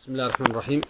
بسم الله الرحمن الرحيم.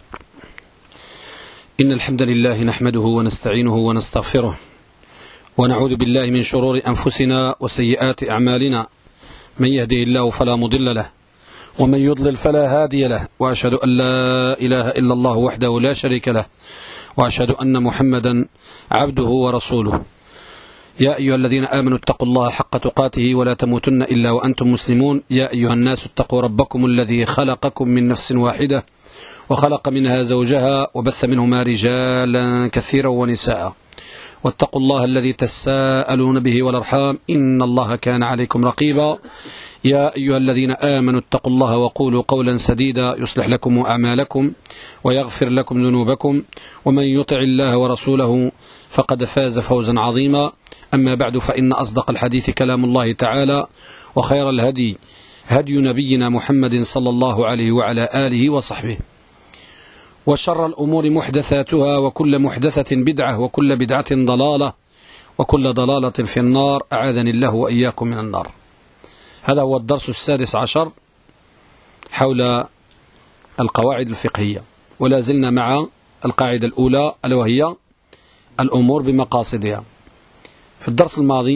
إن الحمد لله نحمده ونستعينه ونستغفره ونعوذ بالله من شرور أنفسنا وسيئات أعمالنا، من يهده الله فلا مضل له ومن يضلل فلا هادي له، وأشهد أن لا إله إلا الله وحده لا شريك له، وأشهد أن محمدا عبده ورسوله. يا أيها الذين آمنوا اتقوا الله حق تقاته ولا تموتن إلا وأنتم مسلمون. يا أيها الناس اتقوا ربكم الذي خلقكم من نفس واحدة وخلق منها زوجها وبث منهما رجالا كثيرا ونساء، واتقوا الله الذي تساءلون به والأرحام إن الله كان عليكم رقيبا. يا أيها الذين آمنوا اتقوا الله وقولوا قولا سديدا يصلح لكم أعمالكم ويغفر لكم ذنوبكم، ومن يطع الله ورسوله فقد فاز فوزا عظيما. أما بعد، فإن أصدق الحديث كلام الله تعالى، وخير الهدي هدي نبينا محمد صلى الله عليه وعلى آله وصحبه، وشر الأمور محدثاتها، وكل محدثة بدعة، وكل بدعة ضلالة، وكل ضلالة في النار. أعاذني الله وإياكم من النار. هذا هو الدرس السادس عشر حول القواعد الفقهية، ولا زلنا مع القاعدة الأولى ألا وهي الأمور بمقاصدها. في الدرس الماضي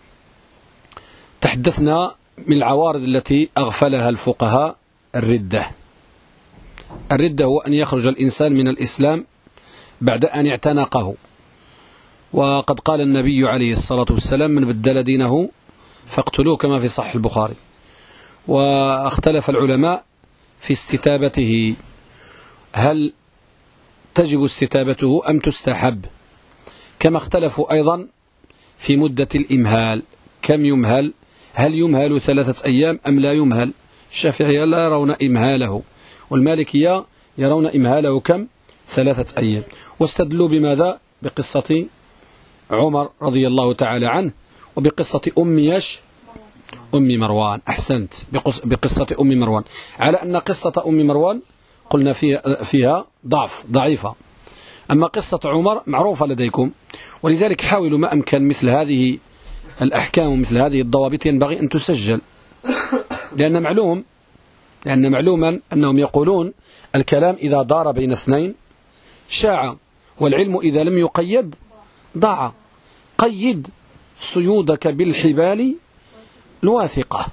تحدثنا من العوارض التي أغفلها الفقهاء الردة. الردة هو أن يخرج الإنسان من الإسلام بعد أن اعتنقه، وقد قال النبي عليه الصلاة والسلام: من بدل دينه فاقتلوه، كما في صحيح البخاري. واختلف العلماء في استتابته، هل تجب استتابته أم تستحب؟ كما اختلفوا أيضا في مدة الإمهال، كم يمهل؟ هل يمهل 3 أيام أم لا يمهل؟ الشافعية لا يرون إمهاله، والمالكية يرون إمهاله كم؟ 3 أيام. واستدلوا بماذا؟ بقصة عمر رضي الله تعالى عنه، وبقصة أم مروان. أحسنت، بقصة أم مروان، على أن قصة أم مروان قلنا فيها ضعيفة، أما قصة عمر معروفة لديكم. ولذلك حاولوا ما أمكن مثل هذه الأحكام ومثل هذه الضوابط ينبغي أن تسجل، لأن معلوما أنهم يقولون الكلام إذا دار بين اثنين شاع، والعلم إذا لم يقيد ضاع. قيد صيودك بالحبال الواثقة.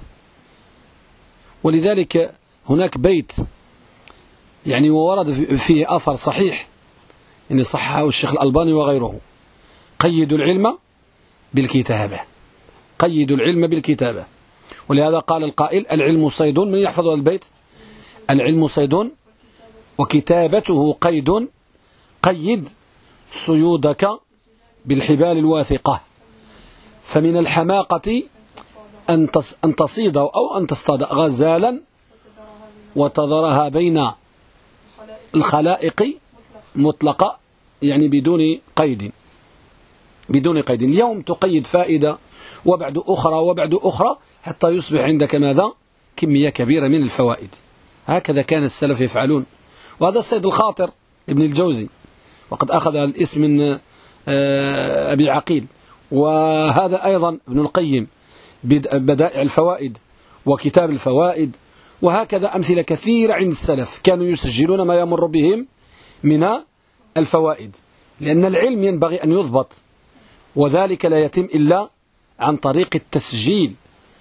ولذلك هناك بيت يعني وورد فيه أثر صحيح، يعني صححه الشيخ الألباني وغيره: قيدوا العلم بالكتابة، قيدوا العلم بالكتابة. ولهذا قال القائل: العلم صيد. من يحفظ البيت؟ العلم صيد وكتابته قيد، قيد صيودك بالحبال الواثقة. فمن الحماقة أن تصيد أو أن تصطاد غزالا وتضرها بين الخلائق مطلقة، يعني بدون قيد. اليوم تقيد فائدة وبعد أخرى وبعد أخرى حتى يصبح عندك ماذا؟ كمية كبيرة من الفوائد. هكذا كان السلف يفعلون. وهذا السيد الخاطر ابن الجوزي، وقد أخذ الاسم من أبي عقيل. وهذا أيضا ابن القيم بدائع الفوائد وكتاب الفوائد. وهكذا أمثلة كثيرة عند السلف كانوا يسجلون ما يمر بهم من الفوائد، لأن العلم ينبغي أن يضبط، وذلك لا يتم إلا عن طريق التسجيل،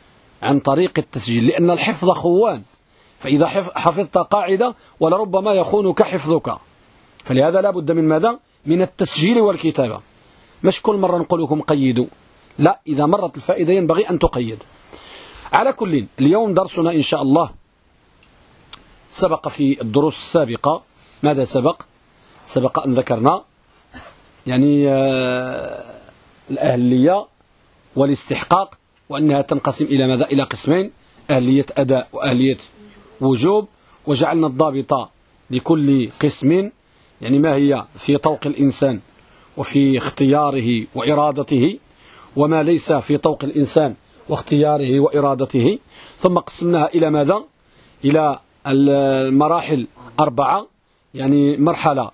لأن الحفظ خوان. فإذا حفظت قاعدة ولربما يخونك حفظك، فلهذا لا بد من ماذا؟ من التسجيل والكتابة. مش كل مرة نقول لكم قيدوا، لا، إذا مرت الفائدة ينبغي أن تقيد. على كل، اليوم درسنا إن شاء الله سبق في الدروس السابقة. ماذا سبق؟ سبق أن ذكرنا يعني الأهلية والاستحقاق، وأنها تنقسم إلى ماذا؟ إلى قسمين: أهلية أداء وأهلية وجوب. وجعلنا الضابطة لكل قسم، يعني ما هي في طوق الإنسان وفي اختياره وإرادته، وما ليس في طوق الإنسان واختياره وإرادته. ثم قسمناها إلى ماذا؟ إلى المراحل 4، يعني مرحلة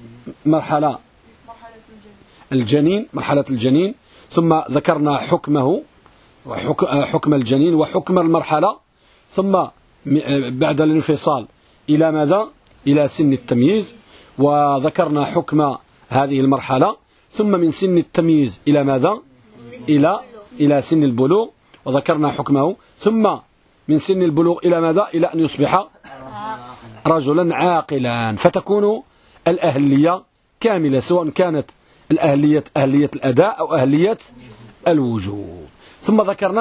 الجنين، ثم ذكرنا حكمه وحكم الجنين وحكم المرحلة، ثم بعد الانفصال إلى ماذا؟ إلى سن التمييز، وذكرنا حكم هذه المرحلة. ثم من سن التمييز إلى ماذا؟ إلى سن البلوغ، وذكرنا حكمه. ثم من سن البلوغ إلى ماذا؟ إلى أن يصبح رجلا عاقلا، فتكون الأهلية كاملة، سواء كانت الأهلية أهلية الأداء أو أهلية الوجوب. ثم ذكرنا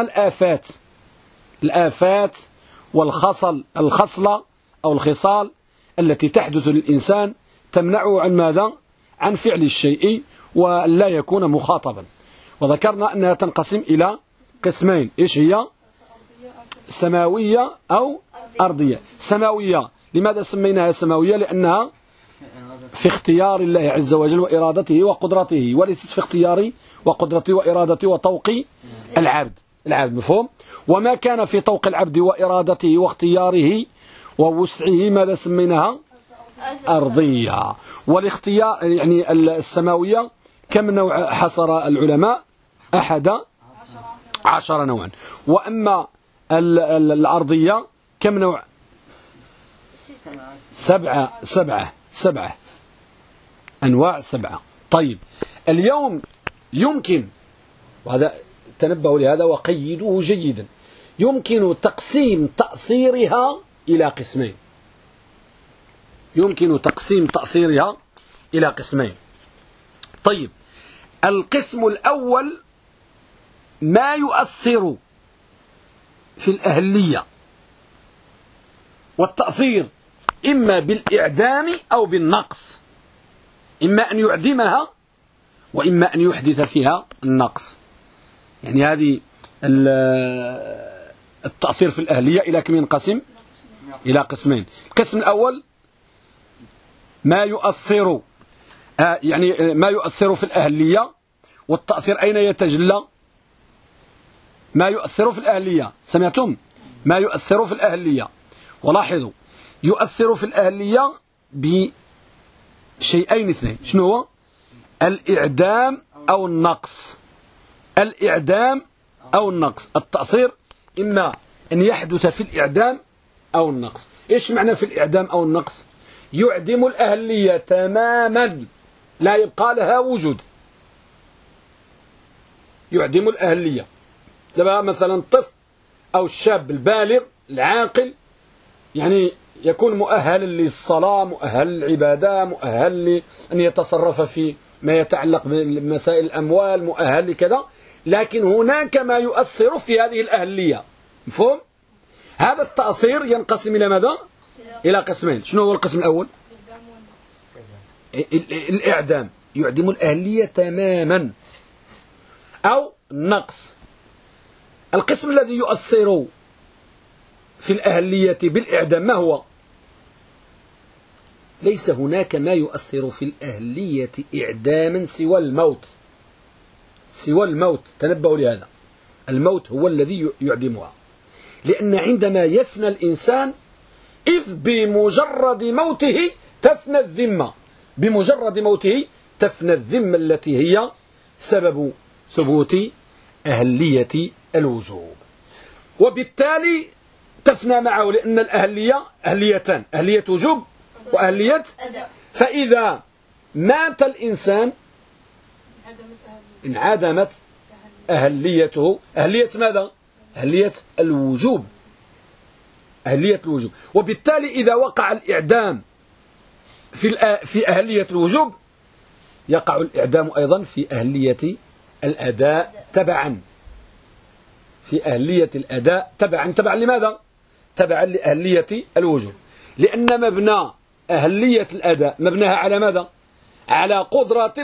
الآفات الخصلة أو الخصال التي تحدث للإنسان تمنعه عن ماذا؟ عن فعل الشيء ولا يكون مخاطبا. وذكرنا أنها تنقسم إلى قسمين. إيش هي؟ سماوية أو أرضية. سماوية، لماذا سميناها سماوية؟ لأنها في اختيار الله عز وجل وإرادته وقدرته، وليست في اختيار وقدرته وإرادته وطوق العبد. مفهوم؟ وما كان في طوق العبد وإرادته واختياره ووسعه ماذا سميناها؟ أرضية. والاختيار يعني السماوية كم نوع حصر العلماء؟ 11 نوعا. وأما الأرضية كم نوع؟ 7 أنواع 7. طيب اليوم يمكن، وهذا تنبهوا لهذا وقيدوه جيدا، يمكن تقسيم تأثيرها إلى قسمين. طيب القسم الأول ما يؤثر في الأهلية والتأثير إما بالإعدام أو بالنقص، إما أن يعدمها وإما أن يحدث فيها النقص. يعني هذه التأثير في الأهلية إلى كم ينقسم؟ إلى قسمين. القسم الأول ما يؤثر ما يؤثر في الأهلية، والتأثير أين يتجلى؟ ما يؤثر في الأهلية، سمعتم؟ ما يؤثر في الأهلية. ولاحظوا يؤثر في الأهلية بشيئين اثنين. شنو هو؟ الإعدام أو النقص. التأثير إما أن يحدث في الإعدام أو النقص. إيش معنى في الإعدام أو النقص؟ يعدم الأهلية تماما، لا يبقى لها وجود. يعدم الأهلية. مثلا الطفل أو الشاب البالغ العاقل، يعني يكون مؤهل للصلاة، مؤهل للعبادة، مؤهل لأن يتصرف في ما يتعلق بمسائل الأموال، مؤهل لكذا، لكن هناك ما يؤثر في هذه الأهلية. مفهوم؟ هذا التأثير ينقسم إلى ماذا؟ إلى قسمين. شنو هو القسم الأول؟ الإعدام، يعدم الأهلية تماما، أو النقص. القسم الذي يؤثر في الأهلية بالإعدام ما هو؟ ليس هناك ما يؤثر في الأهلية إعداما سوى الموت. تنبهوا لهذا، الموت هو الذي يعدمها. لأن عندما يفنى الإنسان إذ بمجرد موته تفنى الذمة، التي هي سبب ثبوت أهلية الوجوب، وبالتالي تفنى معه، لأن الأهلية أهليتان، أهلية وجوب وأهلية أداء. فإذا مات الإنسان انعدمت أهليته. أهلية ماذا؟ أهلية الوجوب. وبالتالي إذا وقع الإعدام في أهلية الوجوب، يقع الإعدام أيضا في أهلية الأداء تبعا. تبعا لماذا؟ تبعا لأهلية الوجوب، لأن مبنى أهلية الأداء مبناها على ماذا؟ على قدرة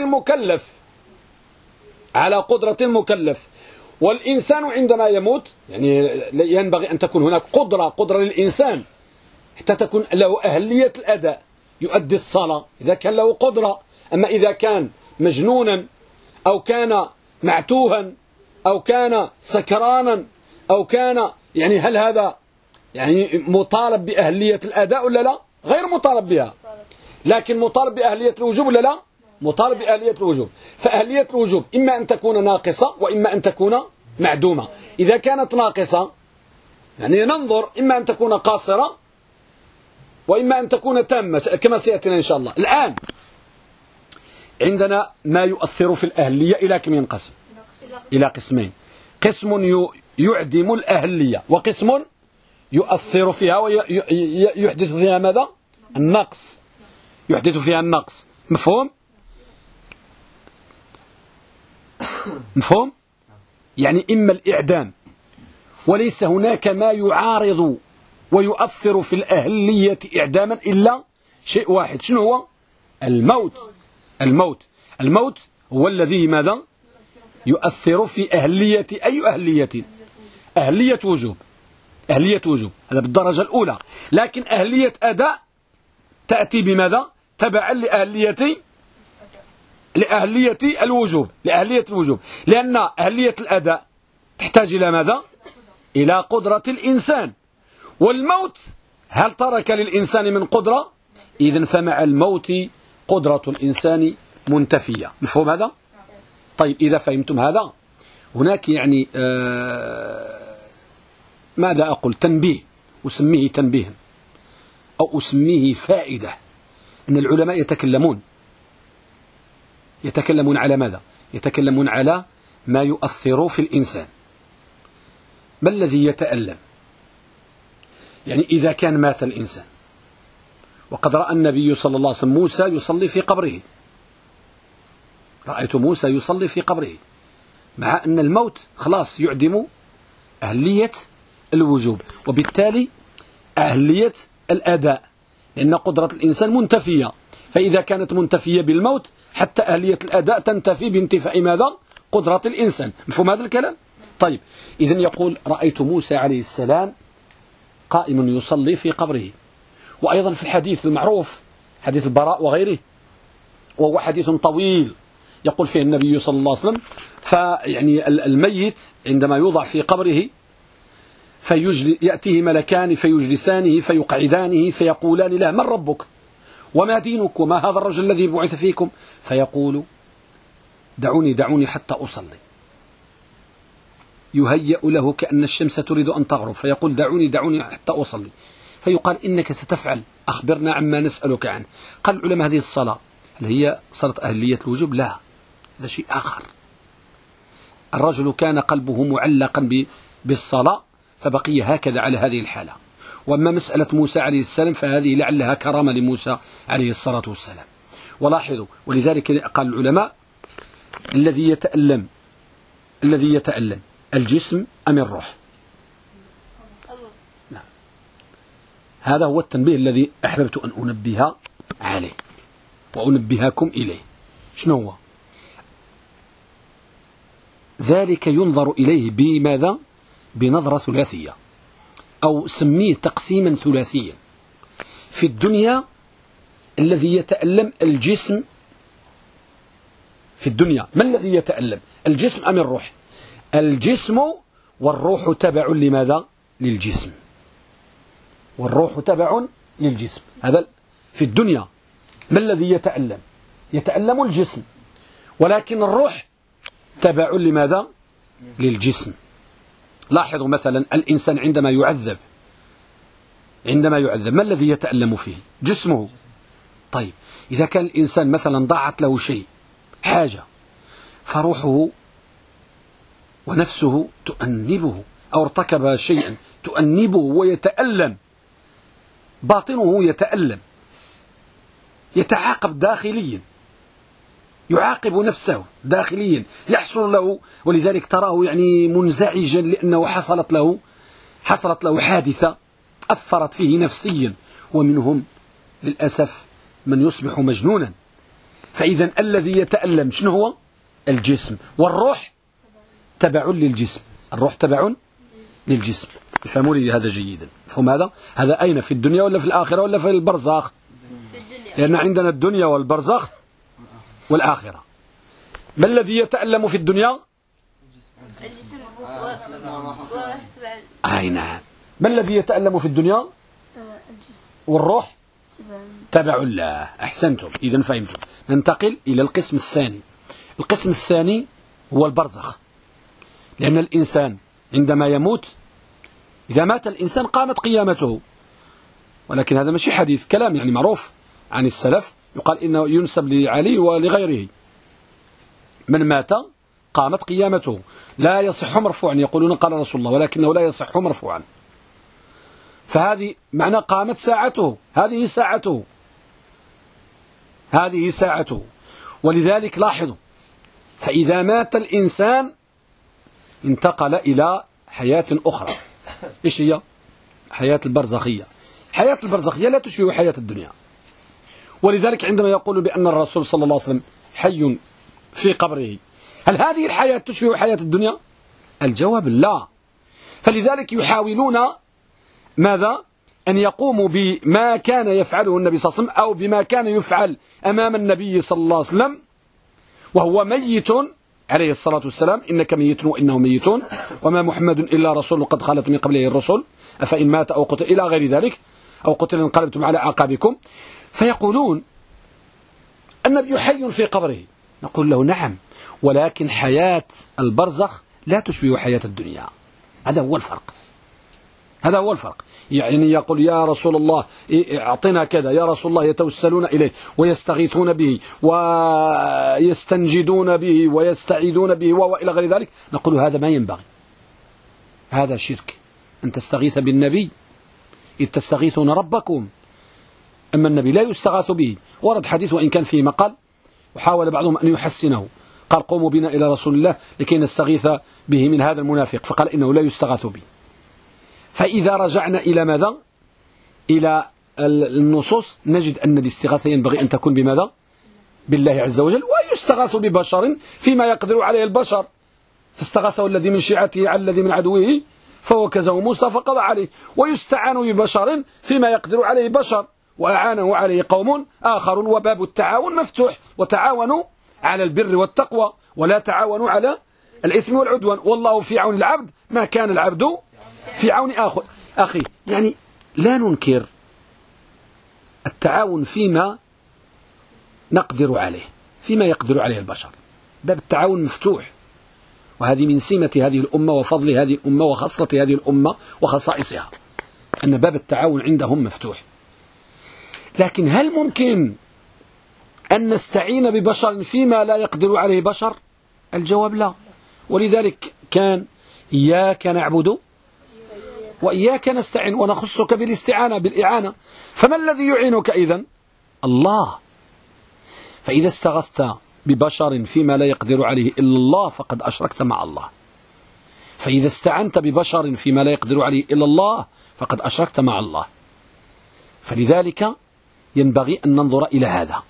المكلف. والإنسان عندما يموت يعني ينبغي أن تكون هناك قدرة للإنسان حتى تكون له أهلية الأداء، يؤدي الصلاة إذا كان له قدرة. أما إذا كان مجنونا أو كان معتوها أو كان سكرانا أو كان يعني هل هذا يعني مطالب بأهلية الأداء ولا لا؟ غير مطالب بها. لكن مطالب بأهلية الوجوب ولا لا؟ مطالب بأهلية الوجوب. فأهلية الوجوب إما أن تكون ناقصة وإما أن تكون معدومة. إذا كانت ناقصة يعني ننظر إما أن تكون قاصرة وإما أن تكون تامة كما سيأتينا إن شاء الله. الآن عندنا ما يؤثر في الأهلية إلى كم ينقسم؟ إلى قسمين. قسم يعدم الأهلية، وقسم يؤثر فيها ويحدث فيها ماذا؟ النقص، يحدث فيها النقص. مفهوم؟ مفهوم؟ يعني إما الإعدام، وليس هناك ما يعارض ويؤثر في الأهلية إعداما إلا شيء واحد. شنو هو؟ الموت. الموت هو الذي ماذا؟ يؤثر في أهلية أي أهلية؟ أهلية وجوب. أهلية وجوب هذا بالدرجة الأولى. لكن أهلية أداء تأتي بماذا؟ تبعا لأهلية الوجوب. لأهلية الوجوب، لأن أهلية الأداء تحتاج إلى ماذا؟ إلى قدرة الإنسان. والموت هل ترك للإنسان من قدرة؟ إذن فمع الموت قدرة الإنسان منتفية. مفهوم هذا؟ طيب إذا فهمتم هذا، هناك يعني ماذا أقول؟ تنبيه، أسميه تنبيها أو أسميه فائدة. أن العلماء يتكلمون على ماذا؟ يتكلمون على ما يؤثر في الإنسان. ما الذي يتألم؟ يعني إذا كان مات الإنسان، وقد رأى النبي صلى الله عليه وسلم موسى يصلي في قبره، رأيت موسى يصلي في قبره، مع أن الموت خلاص يعدم أهلية الوجوب، وبالتالي أهلية الأداء، لأن قدرة الإنسان منتفية. فإذا كانت منتفية بالموت، حتى أهلية الأداء تنتفي بانتفاء ماذا؟ قدرة الإنسان. مفهوم هذا الكلام؟ طيب إذن يقول رأيت موسى عليه السلام قائم يصلي في قبره. وأيضا في الحديث المعروف حديث البراء وغيره، وهو حديث طويل يقول فيه النبي صلى الله عليه وسلم، فيعني الميت عندما يوضع في قبره يأتيه ملكان فيجلسانه فيقعدانه فيقولان له: من ربك وما دينك وما هذا الرجل الذي بعث فيكم؟ فيقول: دعوني حتى أصلي. يهيأ له كأن الشمس تريد أن تغرب، فيقول: دعوني حتى أصلي. فيقال: إنك ستفعل، أخبرنا عما نسألك عنه. قال العلماء: هذه الصلاة هل هي صلاة أهلية الوجوب؟ لا، هذا شيء آخر. الرجل كان قلبه معلقا بالصلاة فبقي هكذا على هذه الحالة. وأما مسألة موسى عليه السلام فهذه لعلها كرامة لموسى عليه الصلاة والسلام. ولاحظوا، ولذلك قال العلماء: الذي يتألم الجسم أم الروح؟ نعم. هذا هو التنبيه الذي أحببت أن أنبه عليه وأنبهكم إليه. شنو هو؟ ذلك ينظر إليه بماذا؟ بنظرة ثلاثية، أو سميه تقسيما ثلاثيا. في الدنيا الذي يتألم الجسم. في الدنيا ما الذي يتألم؟ الجسم أم الروح؟ الجسم، والروح تبع لماذا؟ للجسم. والروح تبع للجسم. هذا في الدنيا. ما الذي يتألم؟ يتألم الجسم، ولكن الروح تبع لماذا؟ للجسم. لاحظوا مثلا الإنسان عندما يعذب ما الذي يتألم فيه؟ جسمه. طيب إذا كان الإنسان مثلا ضاعت له شيء، حاجة، فروحه ونفسه تؤنبه، أو ارتكب شيئا تؤنبه ويتألم، باطنه يتألم، يتعاقب داخليا، يعاقب نفسه داخليا، يحصل له، ولذلك تراه يعني منزعجا لأنه حصلت له حادثة أثرت فيه نفسيا، ومنهم للأسف من يصبح مجنونا. فإذا الذي يتألم شنو هو؟ الجسم، والروح تبع للجسم. الروح تبع للجسم. فهموا لي هذا جيدا. فهم هذا أين؟ في الدنيا ولا في الآخرة ولا في البرزخ؟ لأن عندنا الدنيا والبرزخ والآخرة. ما الذي يتألم في الدنيا؟ أي نعم. ما الذي يتألم في الدنيا؟ والروح تبع الله. أحسنتم، إذن فهمتم. ننتقل إلى القسم الثاني. القسم الثاني هو البرزخ، لأن الإنسان عندما يموت، إذا مات الإنسان قامت قيامته، ولكن هذا ماشي حديث، كلام يعني معروف عن السلف، يقال إنه ينسب لعلي ولغيره: من مات قامت قيامته. لا يصح مرفوعا، يقولون قال رسول الله، ولكنه لا يصح مرفوعا. فهذه معنى قامت ساعته، هذه ساعته، هذه ساعته. ولذلك لاحظوا، فإذا مات الإنسان انتقل إلى حياة أخرى. إيش هي؟ حياة البرزخية. حياة البرزخية لا تشبه حياة الدنيا. ولذلك عندما يقول بأن الرسول صلى الله عليه وسلم حي في قبره، هل هذه الحياة تشبه حياة الدنيا؟ الجواب لا. فلذلك يحاولون ماذا؟ أن يقوموا بما كان يفعله النبي صلى الله عليه وسلم، أو بما كان يفعل أمام النبي صلى الله عليه وسلم وهو ميت عليه الصلاة والسلام: إنك ميت وإنهم ميتون وما محمد إلا رسول قد خلت من قبله الرسل أفإن مات أو قتل إلى غير ذلك، أو قتل انقلبتم على أعقابكم. فيقولون النبي حي في قبره. نقول له: نعم، ولكن حياة البرزخ لا تشبه حياة الدنيا. هذا هو الفرق، هذا هو الفرق. يعني يقول: يا رسول الله اعطنا كذا، يا رسول الله، يتوسلون إليه ويستغيثون به ويستنجدون به ويستعيدون به وإلى غير ذلك. نقول: هذا ما ينبغي، هذا شرك. أن تستغيث بالنبي إذ تستغيثون ربكم، أما النبي لا يستغاث به. ورد حديث وإن كان فيه مقال، وحاول بعضهم أن يحسنه، قال: قوموا بنا إلى رسول الله لكي نستغيث به من هذا المنافق، فقال: إنه لا يستغاث به. فإذا رجعنا إلى ماذا؟ إلى النصوص، نجد أن الاستغاثة ينبغي أن تكون بماذا؟ بالله عز وجل. ويستغاث ببشر فيما يقدر عليه البشر، فاستغاثه الذي من شيعته على الذي من عدوه فوكزه موسى فقضى عليه. ويستعان ببشر فيما يقدر عليه بشر، وأعانه عليه قوم آخرون، وباب التعاون مفتوح: وتعاونوا على البر والتقوى ولا تعاونوا على الإثم والعدوان، والله في عون العبد ما كان العبد في عون أخي. يعني لا ننكر التعاون فيما نقدر عليه، فيما يقدر عليه البشر. باب التعاون مفتوح، وهذه من سمة هذه الأمة وفضل هذه الأمة وخصلة هذه الأمة وخصائصها، أن باب التعاون عندهم مفتوح. لكن هل ممكن أن نستعين ببشر فيما لا يقدر عليه بشر؟ الجواب لا. ولذلك كان: إياك نعبد وإياك نستعين، ونخصك بالاستعانة بالإعانة. فما الذي يعينك إذن؟ الله. فإذا استغثت ببشر فيما لا يقدر عليه إلا الله فقد أشركت مع الله. فإذا استعنت ببشر فيما لا يقدر عليه إلا الله فقد أشركت مع الله. فلذلك ينبغي أن ننظر إلى هذا.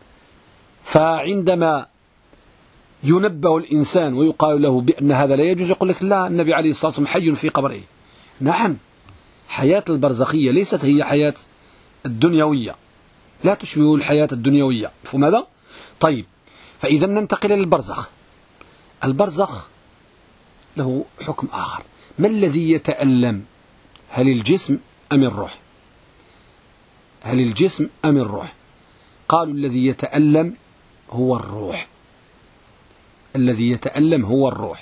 فعندما ينبه الإنسان ويقال له بأن هذا لا يجوز، يقول لك: لا، النبي عليه الصلاة والسلام حي في قبره. نعم، حياة البرزخية ليست هي حياة الدنيوية، لا تشبه الحياة الدنيوية. فماذا؟ طيب، فإذا ننتقل إلى البرزخ. البرزخ له حكم آخر. ما الذي يتألم؟ هل الجسم أم الروح؟ هل الجسم أم الروح؟ قالوا: الذي يتألم هو الروح، الذي يتألم هو الروح،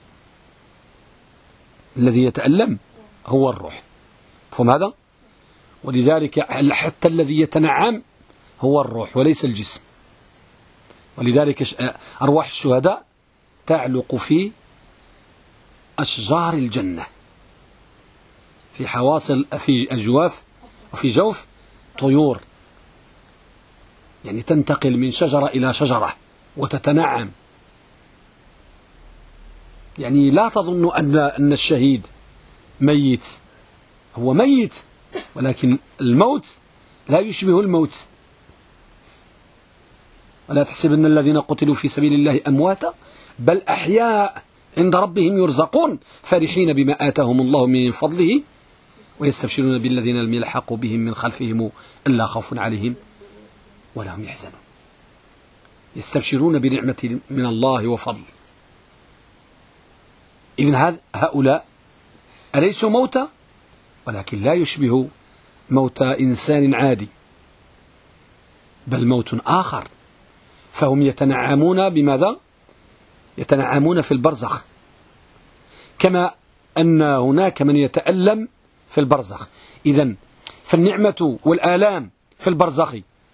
الذي يتألم هو الروح. فهم هذا؟ ولذلك حتى الذي يتنعم هو الروح وليس الجسم. ولذلك أرواح الشهداء تعلق في أشجار الجنة، في حواصل، في أجواف وفي جوف طيور، يعني تنتقل من شجرة إلى شجرة وتتنعم. يعني لا تظن أن الشهيد ميت، هو ميت، ولكن الموت لا يشبه الموت. ولا تحسبن الذين قتلوا في سبيل الله أمواتا بل أحياء عند ربهم يرزقون فرحين بما آتاهم الله من فضله ويستبشرون بالذين لم يلحقوا بهم من خلفهم ألا خوف عليهم ولا هم يحزنون. يستبشرون بنعمة من الله وفضل. إذن هؤلاء أليسوا موتى؟ ولكن لا يشبه موت إنسان عادي، بل موت آخر. فهم يتنعمون بماذا؟ يتنعمون في البرزخ، كما أن هناك من يتألم في البرزخ. إذن فالنعمة والآلام في البرزخ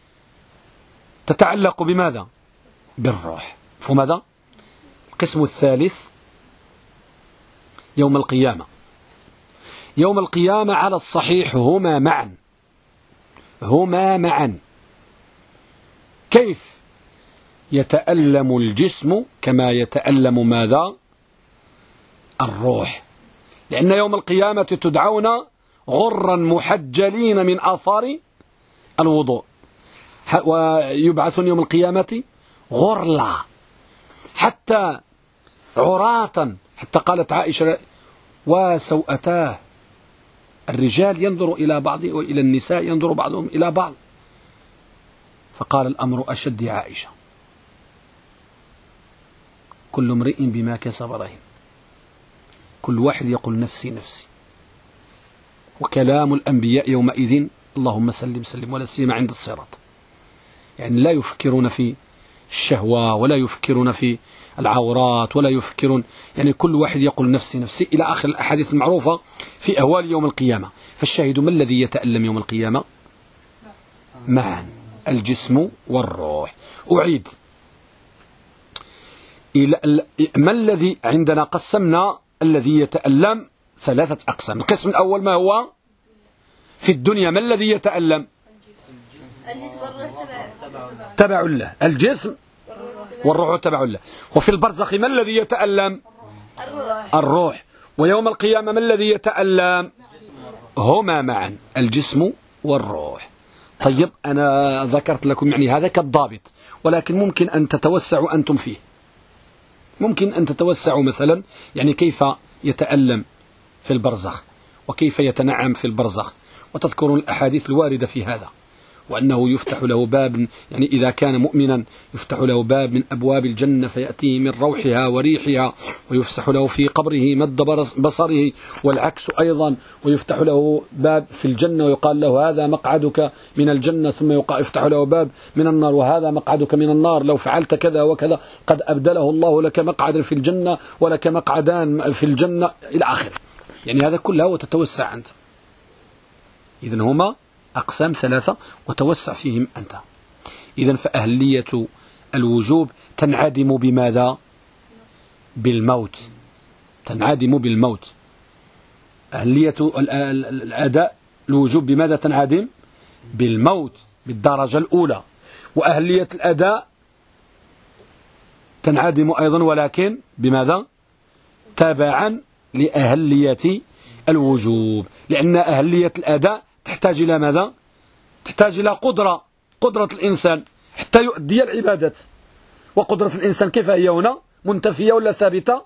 تتعلق بماذا؟ بالروح. فماذا؟ القسم الثالث يوم القيامة. يوم القيامة على الصحيح هما معا، هما معا. كيف يتألم الجسم كما يتألم ماذا؟ الروح. لأن يوم القيامة تدعون غرا محجلين من آثار الوضوء، ويبعثون يوم القيامة غرلا حتى عراة، حتى قالت عائشة وسوءتاه. الرجال ينظر إلى بعض وإلى النساء ينظر بعضهم إلى بعض. فقال الأمر أشد يا عائشة، كل امرئ بما كسب رهين، كل واحد يقول نفسي نفسي. وكلام الأنبياء يومئذ اللهم سلم سلم، ولا سيما عند الصراط. يعني لا يفكرون في الشهوة ولا يفكرون في العورات ولا يفكرون، يعني كل واحد يقول نفسي نفسي إلى آخر الأحاديث المعروفة في أهوال يوم القيامة. فالشاهد ما الذي يتألم يوم القيامة؟ معا الجسم والروح. أعيد، ما الذي عندنا؟ قسمنا الذي يتألم ثلاثة أقسام. القسم الأول ما هو؟ في الدنيا ما الذي يتألم؟ تبع له، الجسم والروح تبع له. وفي البرزخ ما الذي يتألم؟ الروح. ويوم القيامة ما الذي يتألم؟ هما معا الجسم والروح. طيب أنا ذكرت لكم يعني هذا كالضابط، ولكن ممكن أن تتوسعوا أنتم فيه. ممكن أن تتوسعوا مثلا يعني كيف يتألم في البرزخ وكيف يتنعم في البرزخ، وتذكرون الأحاديث الواردة في هذا، وأنه يفتح له باب، يعني إذا كان مؤمنا يفتح له باب من أبواب الجنة فيأتيه من روحها وريحها، ويفسح له في قبره مد بصره، والعكس أيضا، ويفتح له باب في الجنة ويقال له هذا مقعدك من الجنة، ثم يفتح له باب من النار وهذا مقعدك من النار، لو فعلت كذا وكذا قد أبدله الله لك مقعدا في الجنة ولك مقعدان في الجنة إلى آخره. يعني هذا كله وتتوسع أنت. إذن هما أقسام ثلاثة وتوسع فيهم أنت. إذن فأهلية الوجوب تنعدم بماذا؟ بالموت. تنعدم بالموت. أهلية الأداء الوجوب بماذا تنعدم؟ بالموت بالدرجة الأولى. وأهلية الأداء تنعدم أيضا ولكن بماذا؟ تبعا لأهلية الوجوب، لأن أهلية الأداء تحتاج إلى ماذا؟ تحتاج إلى قدرة الإنسان حتى يؤدي العبادة. وقدرة الإنسان كيف هي هنا؟ منتفية ولا ثابتة؟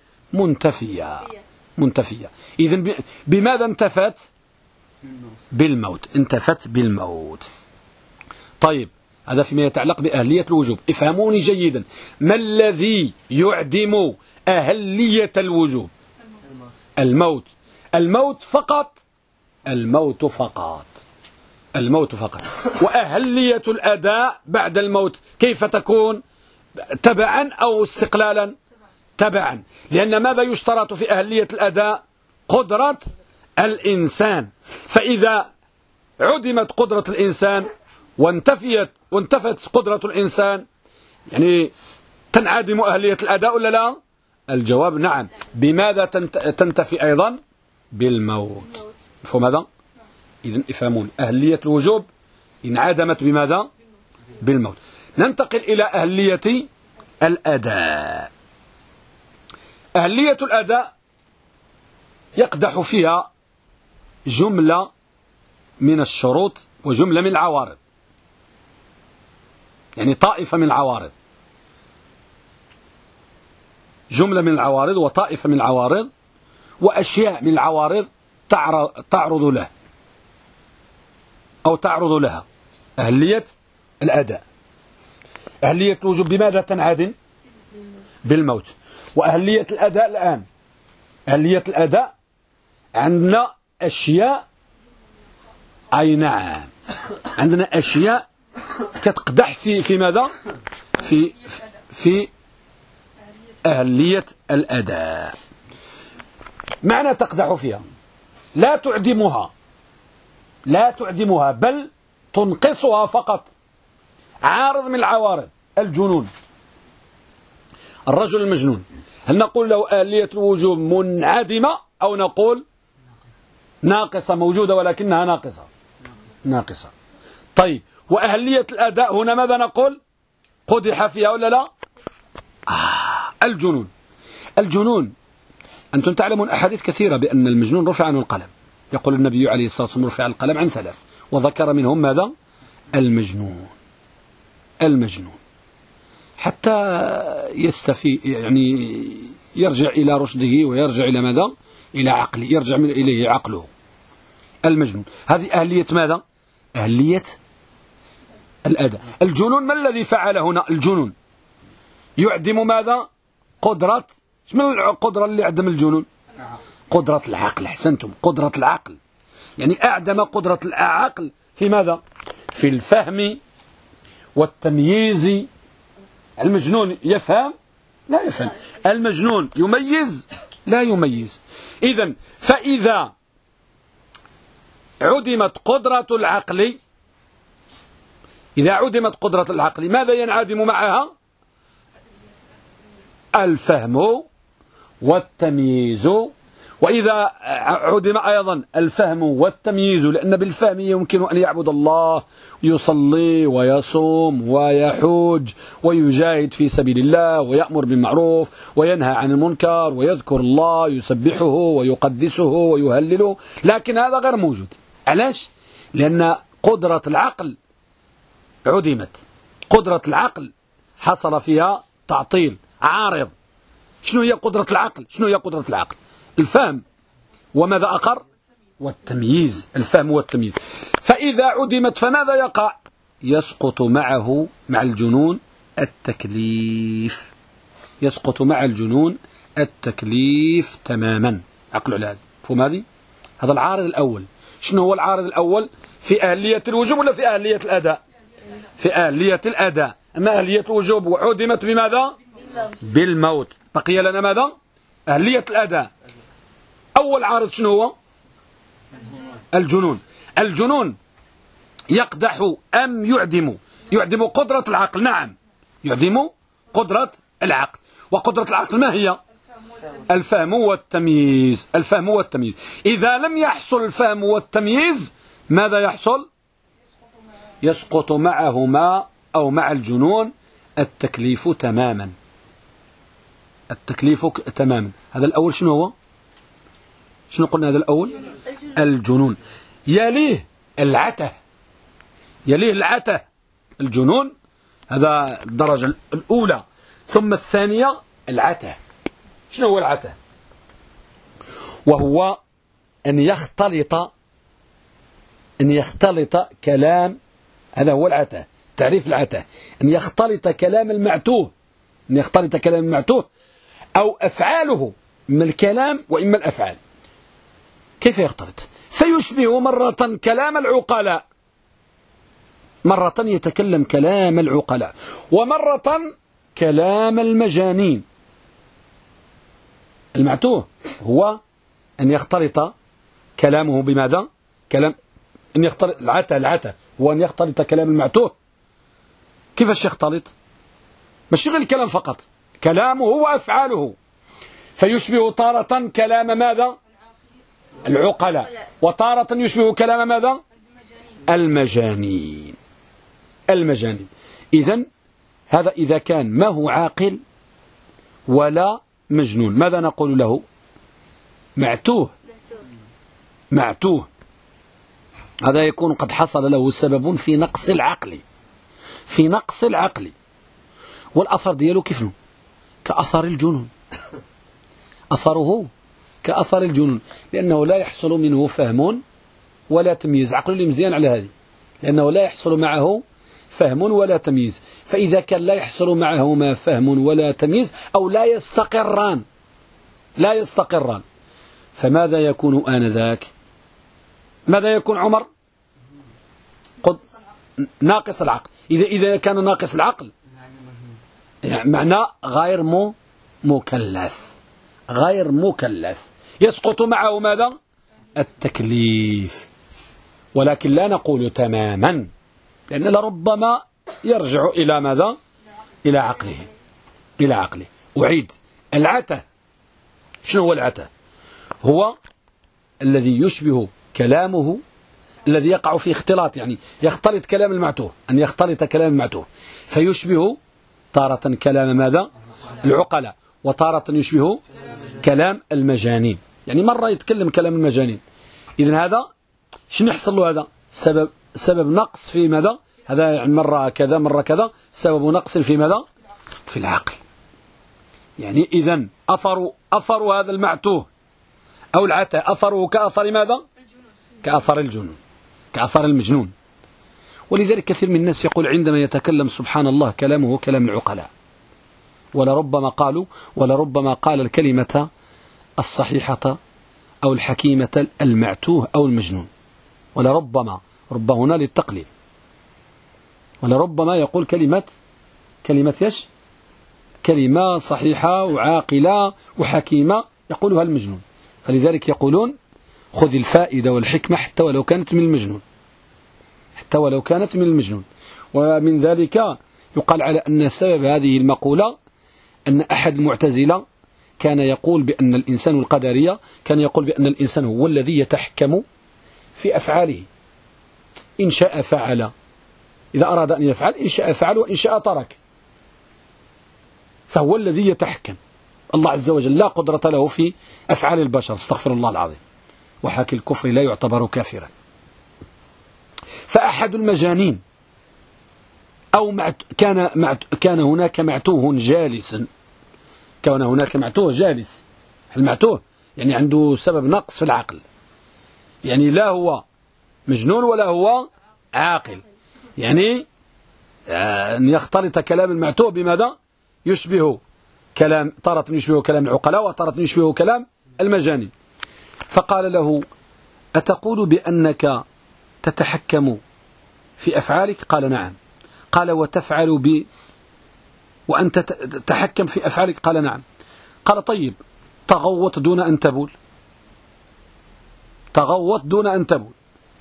منتفية. إذن بماذا انتفت؟ بالموت. انتفت بالموت. طيب هذا فيما يتعلق بأهلية الوجوب. افهموني جيدا، ما الذي يعدم أهلية الوجوب؟ الموت. الموت فقط. الموت فقط. وأهلية الأداء بعد الموت كيف تكون؟ تبعا أو استقلالا؟ تبعا. لأن ماذا يشترط في أهلية الأداء؟ قدرة الإنسان. فإذا عدمت قدرة الإنسان وانتفت قدرة الإنسان، يعني تنعدم أهلية الأداء ولا لا؟ الجواب نعم. بماذا تنتفي أيضا؟ بالموت. مفهوم هذا؟ إذن افهمون، أهلية الوجوب انعدمت بماذا؟ بالموت. ننتقل إلى أهلية الأداء. أهلية الأداء يقدح فيها جملة من الشروط وجملة من العوارض، يعني طائفة من العوارض، جملة من العوارض وطائفة من العوارض وأشياء من العوارض تعرض له أو تعرض لها. أهلية الأداء، أهلية الوجوب بماذا تنعدم؟ بالموت. وأهلية الأداء الآن، أهلية الأداء عندنا أشياء، أي نعم عندنا أشياء تقدح في ماذا؟ في أهلية الأداء. معنى تقدح فيها لا تعدمها، لا تعدمها بل تنقصها فقط. عارض من العوارض الجنون، الرجل المجنون، هل نقول له أهلية الوجوب منعدمة أو نقول ناقصة موجودة ولكنها ناقصة. طيب وأهلية الأداء هنا ماذا نقول؟ قدح فيها ولا لا؟ الجنون أنتم تعلمون أحاديث كثيرة بأن المجنون رفع عنه القلم. يقول النبي عليه الصلاة والسلام رفع القلم عن 3 وذكر منهم ماذا؟ المجنون حتى يستفي يعني يرجع إلى رشده ويرجع إلى ماذا؟ إلى عقله، يرجع إليه عقله. المجنون هذه أهلية ماذا؟ أهلية الأداء. الجنون ما الذي فعل هنا؟ الجنون يعدم ماذا؟ قدرة. شنو القدرة اللي عدم الجنون؟ قدرة العقل. أحسنتم، قدرة العقل، يعني أعدم قدرة العقل في ماذا؟ في الفهم والتمييز. المجنون يفهم؟ لا يفهم. المجنون يميز؟ لا يميز. فإذا عدمت قدرة العقل، ماذا ينعدم معها؟ الفهم والتمييز. وإذا عدم أيضا الفهم والتمييز، لأن بالفهم يمكن أن يعبد الله، يصلي ويصوم ويحج ويجاهد في سبيل الله ويأمر بالمعروف وينهى عن المنكر ويذكر الله يسبحه ويقدسه ويهلله، لكن هذا غير موجود. علاش؟ لأن قدرة العقل عدمت. قدرة العقل حصل فيها تعطيل عارض. شنو هي قدرة العقل؟ الفهم وماذا آخر؟ والتمييز. الفهم والتمييز. فإذا عدمت فماذا يقع؟ يسقط معه مع الجنون التكليف. تماما. عقلوا على هذا. فهم هذه؟ هذا العارض الأول. شنو هو العارض الأول؟ في أهلية الوجوب ولا في أهلية الأداء؟ في أهلية الأداء. أما أهلية الوجوب وعدمت بماذا؟ بالموت. بقي لنا ماذا؟ أهلية الأداء. أول عارض شنو هو؟ الجنون يقدح أم يعدم قدرة العقل؟ نعم، يعدم قدرة العقل. وقدرة العقل ما هي؟ الفهم والتمييز. إذا لم يحصل الفهم والتمييز ماذا يحصل؟ يسقط معهما أو مع الجنون التكليف تماما. هذا الأول شنو هو؟ شنو قلنا هذا الأول؟ الجنون. يليه العته. الجنون هذا الدرجة الأولى، ثم الثانية العته. شنو هو العته؟ وهو أن يختلط كلام، هذا هو العته. تعريف العته أن يختلط كلام المعتوه، أو أفعاله، إما الكلام وإما الأفعال. كيف يختلط؟ فيشبه مرة كلام العقلاء، مرة يتكلم كلام العقلاء، ومرة كلام المجانين. المعتوه هو أن يختلط كلامه بماذا؟ أن يختلط العته هو أن يختلط كلام المعتوه. كيفاش يختلط؟ مش غير الكلام فقط، كلامه وأفعاله. فيشبه تارة كلام ماذا؟ العقلاء، وتارة يشبه كلام ماذا؟ المجانين. هذا إذا كان ما هو عاقل ولا مجنون، ماذا نقول له؟ معتوه. هذا يكون قد حصل له سبب في نقص العقل. والأثر دياله كيفنو؟ كأثر الجنون. أثره كأثر الجنون، لأنه لا يحصل منه فهم ولا تمييز. عقله اللي مزيان على هذه، لأنه لا يحصل معه فهم ولا تمييز. فإذا كان لا يحصل معهما فهم ولا تمييز، أو لا يستقران، فماذا يكون آنذاك؟ ماذا يكون عمر؟ ناقص العقل. إذا كان ناقص العقل يعني معنى غير مكلف، يسقط معه ماذا؟ التكليف. ولكن لا نقول تماما، لأن لربما يرجع إلى ماذا؟ إلى عقله. أعيد، العته، شنو هو العته؟ هو الذي يشبه كلامه، الذي يقع في اختلاط، يعني يختلط كلام المعتوه، أن يختلط كلام المعتوه فيشبه تارة كلام ماذا؟ العقلاء، وتارة يشبه كلام المجانين، يعني مرة يتكلم كلام المجانين. إذن هذا شنو يحصل له؟ هذا سبب نقص في ماذا؟ هذا يعني مرة كذا مرة كذا، سبب نقص في ماذا؟ في العقل. يعني إذن أثر هذا المعتوه أو العتة أثره كأثر ماذا؟ كأثر الجنون، كأثر المجنون. ولذلك كثير من الناس يقول عندما يتكلم سبحان الله كلامه كلام العقلاء، ولربما قال الكلمة الصحيحة أو الحكيمة المعتوه أو المجنون. ولربما، رب هنا للتقليل، ولربما يقول كلمة يش؟ كلمة صحيحة وعاقلة وحكيمة يقولها المجنون. فلذلك يقولون خذ الفائدة والحكمة حتى ولو كانت من المجنون، ومن ذلك يقال على أن سبب هذه المقولة أن أحد المعتزلة كان يقول بأن الإنسان القدرية كان يقول بأن الإنسان هو الذي يتحكم في أفعاله، إن شاء فعل، إذا أراد أن يفعل، إن شاء فعل وإن شاء ترك، فهو الذي يتحكم. الله عز وجل لا قدرة له في أفعال البشر، استغفر الله العظيم، وحاكي الكفر لا يعتبر كافرا. فأحد المجانين أو كان هناك معتوه جالس، كان هناك معتوه جالس. المعتوه يعني عنده سبب نقص في العقل، يعني لا هو مجنون ولا هو عاقل، يعني أن يختلط كلام المعتوه بماذا؟ يشبه كلام، تارة يشبه كلام العقلاء وتارة يشبه كلام المجانين. فقال له أتقول بأنك تتحكم في أفعالك؟ قال نعم. قال وتفعل وأنت تتحكم في أفعالك؟ قال نعم. قال طيب تغوط دون أن تبول، تغوط دون أن تبول.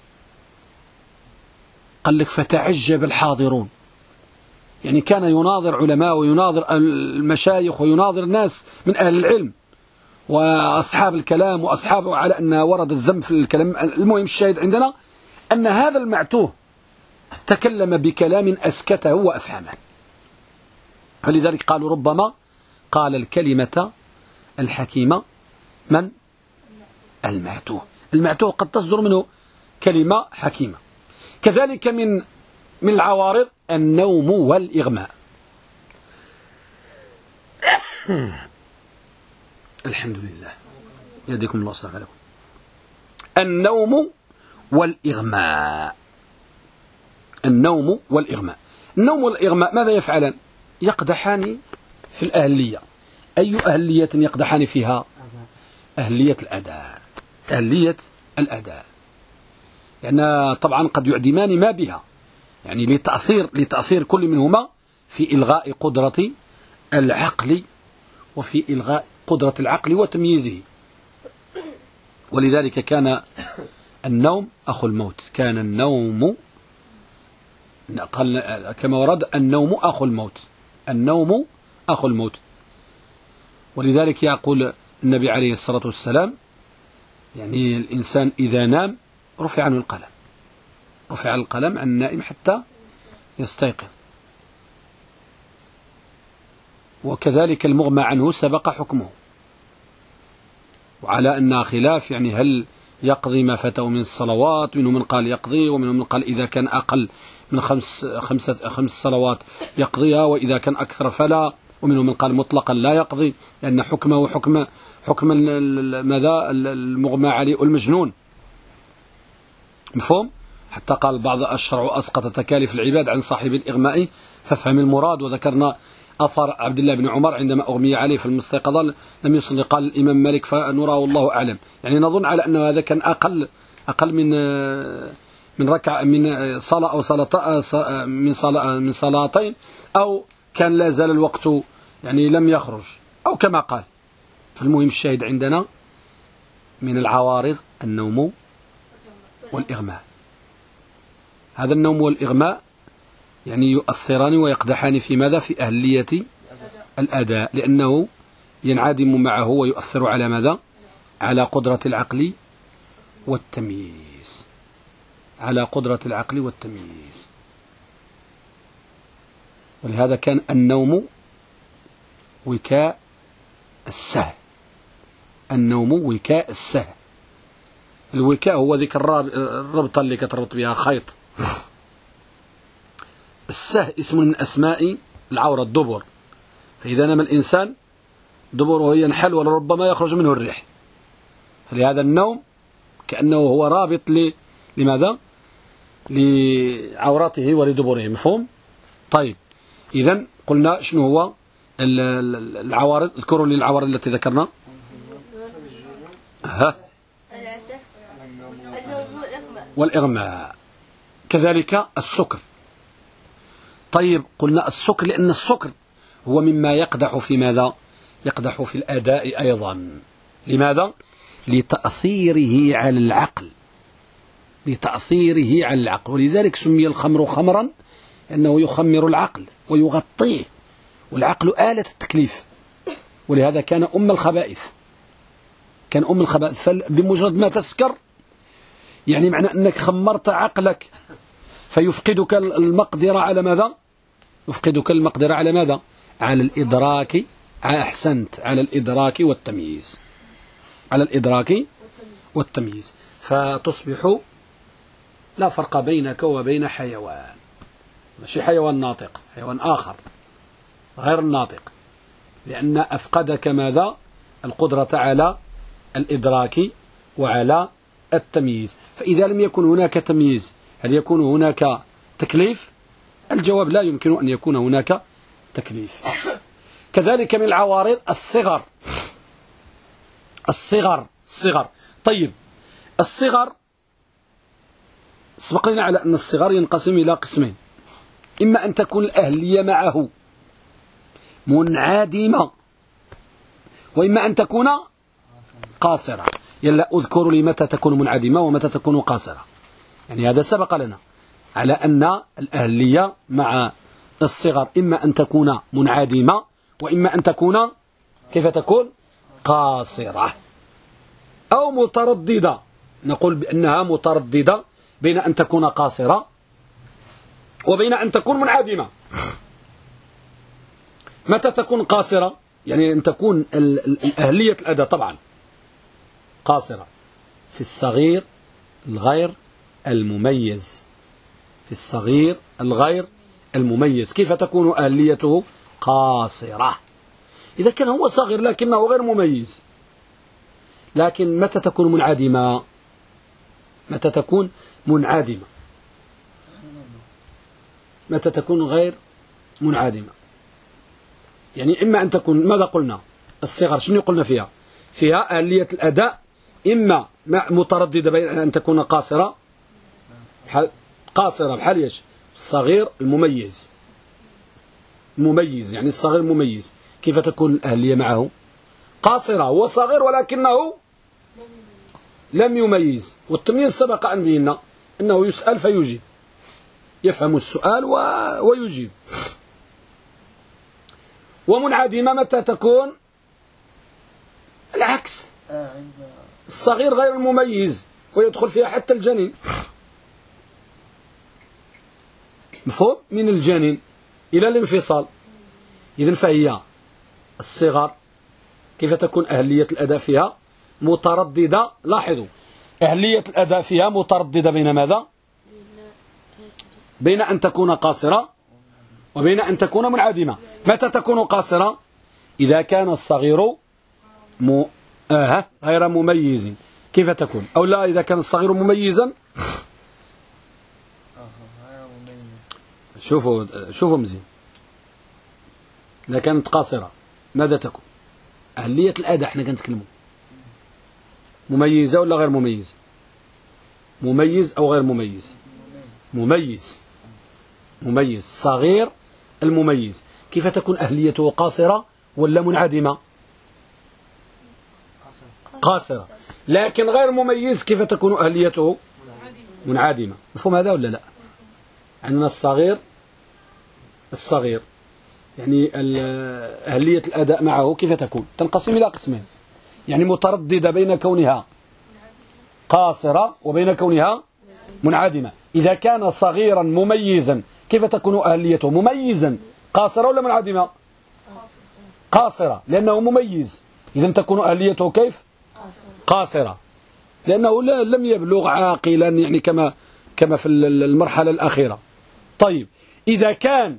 قال لك فتعجب الحاضرون، يعني كان يناظر علماء ويناظر المشايخ ويناظر الناس من أهل العلم وأصحاب الكلام وأصحابه على أن ورد الذم في الكلام. المهم الشاهد عندنا أن هذا المعتوه تكلم بكلام أسكته وأفهمه، فلذلك قالوا ربما قال الكلمة الحكيمة من؟ المعتوه. المعتوه قد تصدر منه كلمة حكيمة. كذلك من العوارض النوم والإغماء. الحمد لله يهديكم الله ويصلح لكم. النوم والإغماء. النوم والإغماء ماذا يفعلان؟ يقدحان في الأهلية. أي أهلية يقدحان فيها؟ أهلية الأداء. لأن طبعا قد يعدمان ما بها، يعني لتأثير كل منهما في إلغاء قدرة العقل وفي إلغاء قدرة العقل وتمييزه. ولذلك كان النوم أخو الموت، كان النوم كما ورد النوم أخو الموت. ولذلك يقول النبي عليه الصلاة والسلام يعني الإنسان إذا نام رفع عنه القلم عن النائم حتى يستيقظ. وكذلك المغمى عنه سبق حكمه، وعلى أن خلاف، يعني هل يقضي ما فاته من الصلوات؟ منهم من قال يقضي، ومنهم من قال إذا كان أقل من خمس صلوات يقضيها، وإذا كان أكثر فلا، ومنهم من قال مطلقا لا يقضي لأن حكمه حكم ماذا؟ المغمى عليه والمجنون. مفهوم؟ حتى قال بعض الشرع أسقط تكاليف العباد عن صاحب الإغماء فافهم المراد. وذكرنا أثر عبد الله بن عمر عندما أغمي عليه في المستيقظة لم يصلي، قال الإمام مالك فنراه الله أعلم، يعني نظن على أن هذا كان أقل من ركعة، من صلاة أو من صلاتين، أو كان لا زال الوقت يعني لم يخرج، أو كما قال. فالمهم الشاهد عندنا من العوارض النوم والإغماء. هذا النوم والإغماء يعني يؤثران ويقدحان في ماذا؟ في أهلية الأداء، لأنه ينعدم معه ويؤثر على ماذا؟ على قدرة العقل والتمييز، على قدرة العقل والتمييز. ولهذا كان النوم وكاء السهل، النوم وكاء السهل. الوكاء هو ذيك الربطة اللي كتربط بها خيط. السه اسم من أسماء العورة الدبر، فإذا نام الإنسان دبره ينحل ولربما يخرج منه الريح، فلهذا النوم كأنه هو رابط لماذا؟ لعورته ولدبره. مفهوم؟ طيب إذن قلنا شنو هو العوارض؟ اذكروا لي العوارض التي ذكرنا. والإغماء، كذلك السكر. طيب قلنا السكر لأن السكر هو مما يقدح في ماذا؟ يقدح في الأداء أيضا. لماذا؟ لتأثيره على العقل، لتأثيره على العقل. ولذلك سمي الخمر خمرا لأنه يخمر العقل ويغطيه، والعقل آلة التكليف، ولهذا كان أم الخبائث، كان أم الخبائث. فبمجرد ما تسكر يعني معنى أنك خمرت عقلك فيفقدك المقدرة على ماذا؟ يفقدك المقدرة على ماذا؟ على الإدراك. أحسنت، على الإدراك والتمييز، على الإدراك والتمييز. فتصبح لا فرق بينك وبين حيوان، ماشي حيوان ناطق، حيوان آخر غير الناطق، لأن أفقدك ماذا؟ القدرة على الإدراك وعلى التمييز. فإذا لم يكن هناك تمييز هل يكون هناك تكليف؟ الجواب لا يمكن أن يكون هناك تكليف. كذلك من العوارض الصغر. الصغر. طيب الصغر سبق لنا على أن الصغر ينقسم إلى قسمين: إما أن تكون الأهلية معه منعدمة، وإما أن تكون قاصرة. يلا أذكر لي متى تكون منعدمة ومتى تكون قاصرة. يعني هذا سبق لنا على أن الأهلية مع الصغر إما أن تكون منعدمة وإما أن تكون كيف تكون؟ قاصرة أو مترددة. نقول بأنها مترددة بين أن تكون قاصرة وبين أن تكون منعدمة. متى تكون قاصرة؟ يعني أن تكون الأهلية الأداء طبعا قاصرة في الصغير الغير المميز، في الصغير الغير المميز. كيف تكون أهليته قاصرة؟ إذا كان هو صغير لكنه غير مميز. لكن متى تكون منعدمة؟ متى تكون منعدمة؟ متى تكون غير منعدمة؟ يعني إما أن تكون ماذا قلنا؟ الصغر شنو قلنا فيها؟ فيها أهلية الأداء إما مترددة بين أن تكون قاصرة، قاصرة بحال يش الصغير المميز، مميز يعني الصغير المميز. كيف تكون الأهلية معه؟ قاصرة، هو صغير ولكنه لم يميز. والتمييز سبق أن بينا أنه يسأل فيجيب، يفهم السؤال ويجيب. ومنعدمة متى تكون؟ العكس، الصغير غير المميز ويدخل فيها حتى الجنين. مفهوم؟ من الجنين إلى الانفصال. إذن فهي الصغر كيف تكون أهلية الأداء فيها؟ مترددة. لاحظوا أهلية الأداء فيها مترددة بين ماذا؟ بين أن تكون قاصرة وبين أن تكون منعدمة. متى تكون قاصرة؟ إذا كان الصغير غير مميز. كيف تكون؟ أو لا، إذا كان الصغير مميزا. شوفوا مزين. إذا كانت قاصرة ماذا تكون؟ أهلية الأداء احنا كنتكلموا مميزة ولا غير مميز؟ مميز أو غير مميز؟ مميز صغير المميز. كيف تكون أهليته قاصرة ولا منعدمة؟ قاصرة. لكن غير مميز كيف تكون أهليته؟ منعدمة. مفهوم هذا ولا لا؟ عندنا الصغير يعني أهلية الأداء معه كيف تكون؟ تنقسم إلى قسمين، يعني مترددة بين كونها قاصرة وبين كونها منعدمة. إذا كان صغيرا مميزا كيف تكون أهليته؟ مميزا قاصرة ولا منعدمة؟ قاصرة، لأنه مميز، إذن تكون أهليته كيف؟ قاصرة، لأنه لم يبلغ عاقلا، يعني كما في المرحلة الأخيرة. طيب إذا كان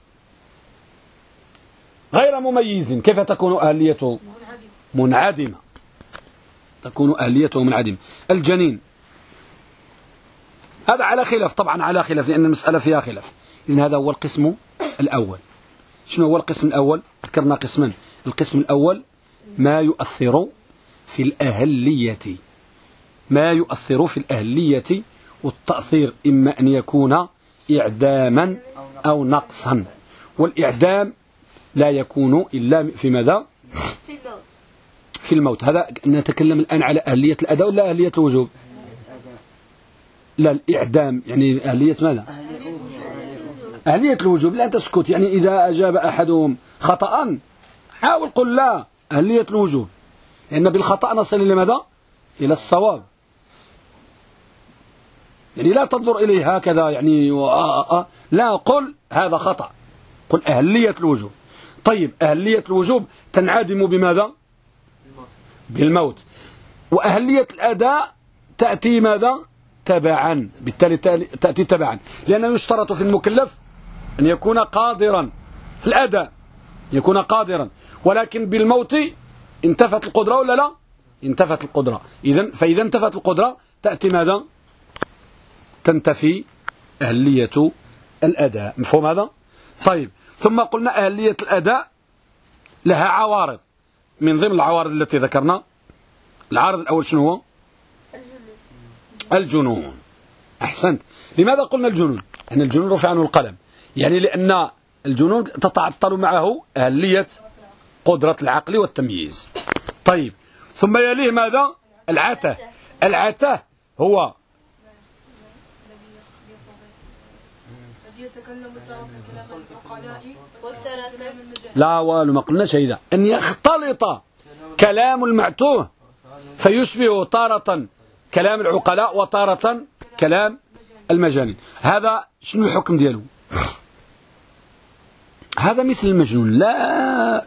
غير مميز كيف تكون أهليته؟ منعدمة، تكون أهليته منعدمة. الجنين هذا على خلاف، طبعا على خلاف، لأن المسألة فيها خلاف. إذن هذا هو القسم الأول. شنو هو القسم الأول؟ ذكرنا قسما. القسم الأول ما يؤثر في الأهلية، ما يؤثر في الأهلية، والتأثير إما أن يكون إعداما أو نقصا، والإعدام لا يكون إلا في ماذا؟ في الموت. هذا نتكلم الآن على أهلية الأداء ولا أهلية الوجوب؟ لا، الإعدام يعني أهلية ماذا؟ أهلية الوجوب. لا تسكت، يعني إذا أجاب أحدهم خطأ حاول قل لا، أهلية الوجوب، لأن بالخطأ نصل إلى ماذا؟ إلى الصواب. يعني لا تنظر إليه هكذا يعني لا، قل هذا خطأ، قل أهلية الوجوب. طيب أهلية الوجوب تنعدم بماذا؟ بالموت. وأهلية الأداء تأتي ماذا؟ تبعا، بالتالي تأتي تبعا، لأنه يشترط في المكلف أن يكون قادرا في الأداء، يكون قادرا، ولكن بالموت انتفت القدرة ولا لا؟ انتفت القدرة. فإذا انتفت القدرة تأتي ماذا؟ تنتفي أهلية الأداء. مفهوم هذا؟ طيب ثم قلنا أهلية الأداء لها عوارض. من ضمن العوارض التي ذكرنا العارض الأول شنو هو؟ الجنون. أحسنت. لماذا قلنا الجنون؟ أن الجنون رفع عنه القلم، يعني لأن الجنون تتعطل معه أهلية قدرة العقل والتمييز. طيب ثم يليه ماذا؟ العته. العته هو لا والو، ما قلنا شيء، أن يختلط كلام المعتوه فيشبه تارة كلام العقلاء وتارة كلام المجانين. هذا شنو الحكم دياله؟ هذا مثل المجنون، لا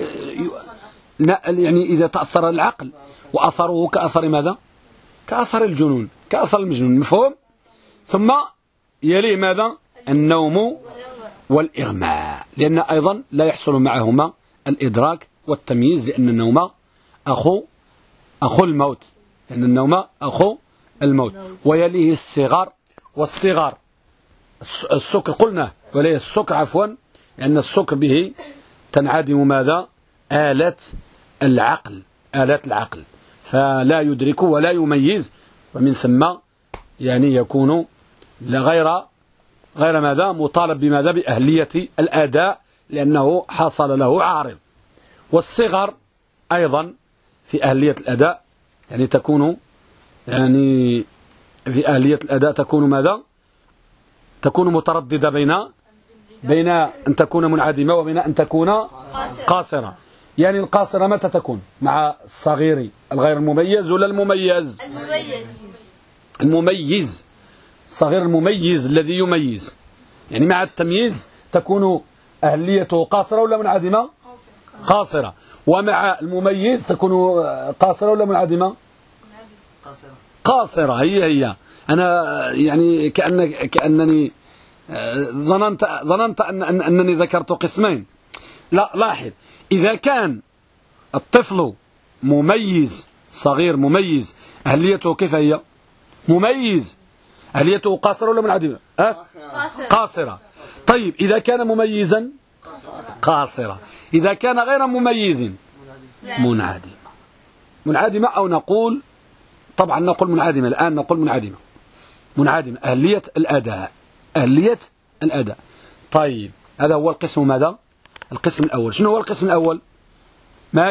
يعني إذا تأثر العقل وأثره كأثر ماذا؟ كأثر الجنون، كأثر المجنون. مفهوم؟ ثم يليه ماذا؟ النوم والإغماء، لأن أيضا لا يحصل معهما الإدراك والتمييز، لأن النوم أخو الموت، لأن النوم أخو الموت. ويليه الصغر، والصغر السكر قلنا، وليه السكر عفوا، لأن السكر به تنعدم ماذا؟ آلة العقل، فلا يدرك ولا يميز، ومن ثم يعني يكون غير ماذا؟ مطالب بماذا؟ بأهلية الأداء، لأنه حصل له عارض. والصغر أيضا في أهلية الأداء يعني تكون، يعني في أهلية الأداء تكون ماذا؟ تكون مترددة بين أن تكون منعدمة وبين أن تكون قاصرة. يعني القاصرة متى تكون؟ مع الصغير الغير المميز ولا المميز؟ المميز، الصغير المميز الذي يميز، يعني مع التمييز تكون أهليته قاصرة ولا منعدمة؟ قاصرة. ومع المميز تكون قاصرة ولا منعدمة؟ قاصرة. هي أنا يعني كأنني ظننت أنني ذكرت قسمين. لا، لاحظ، إذا كان الطفل مميز، صغير مميز، أهليته كيف هي؟ مميز. أهليته قاصرة ولا منعدمة؟ قاصرة. طيب إذا كان مميزا قاصرة، إذا كان غير مميز منعدمة، أو نقول طبعا نقول منعدمة، الآن نقول منعدمة أهلية الأداء. طيب هذا هو القسم ماذا؟ القسم الأول. شنو هو القسم الأول؟ ما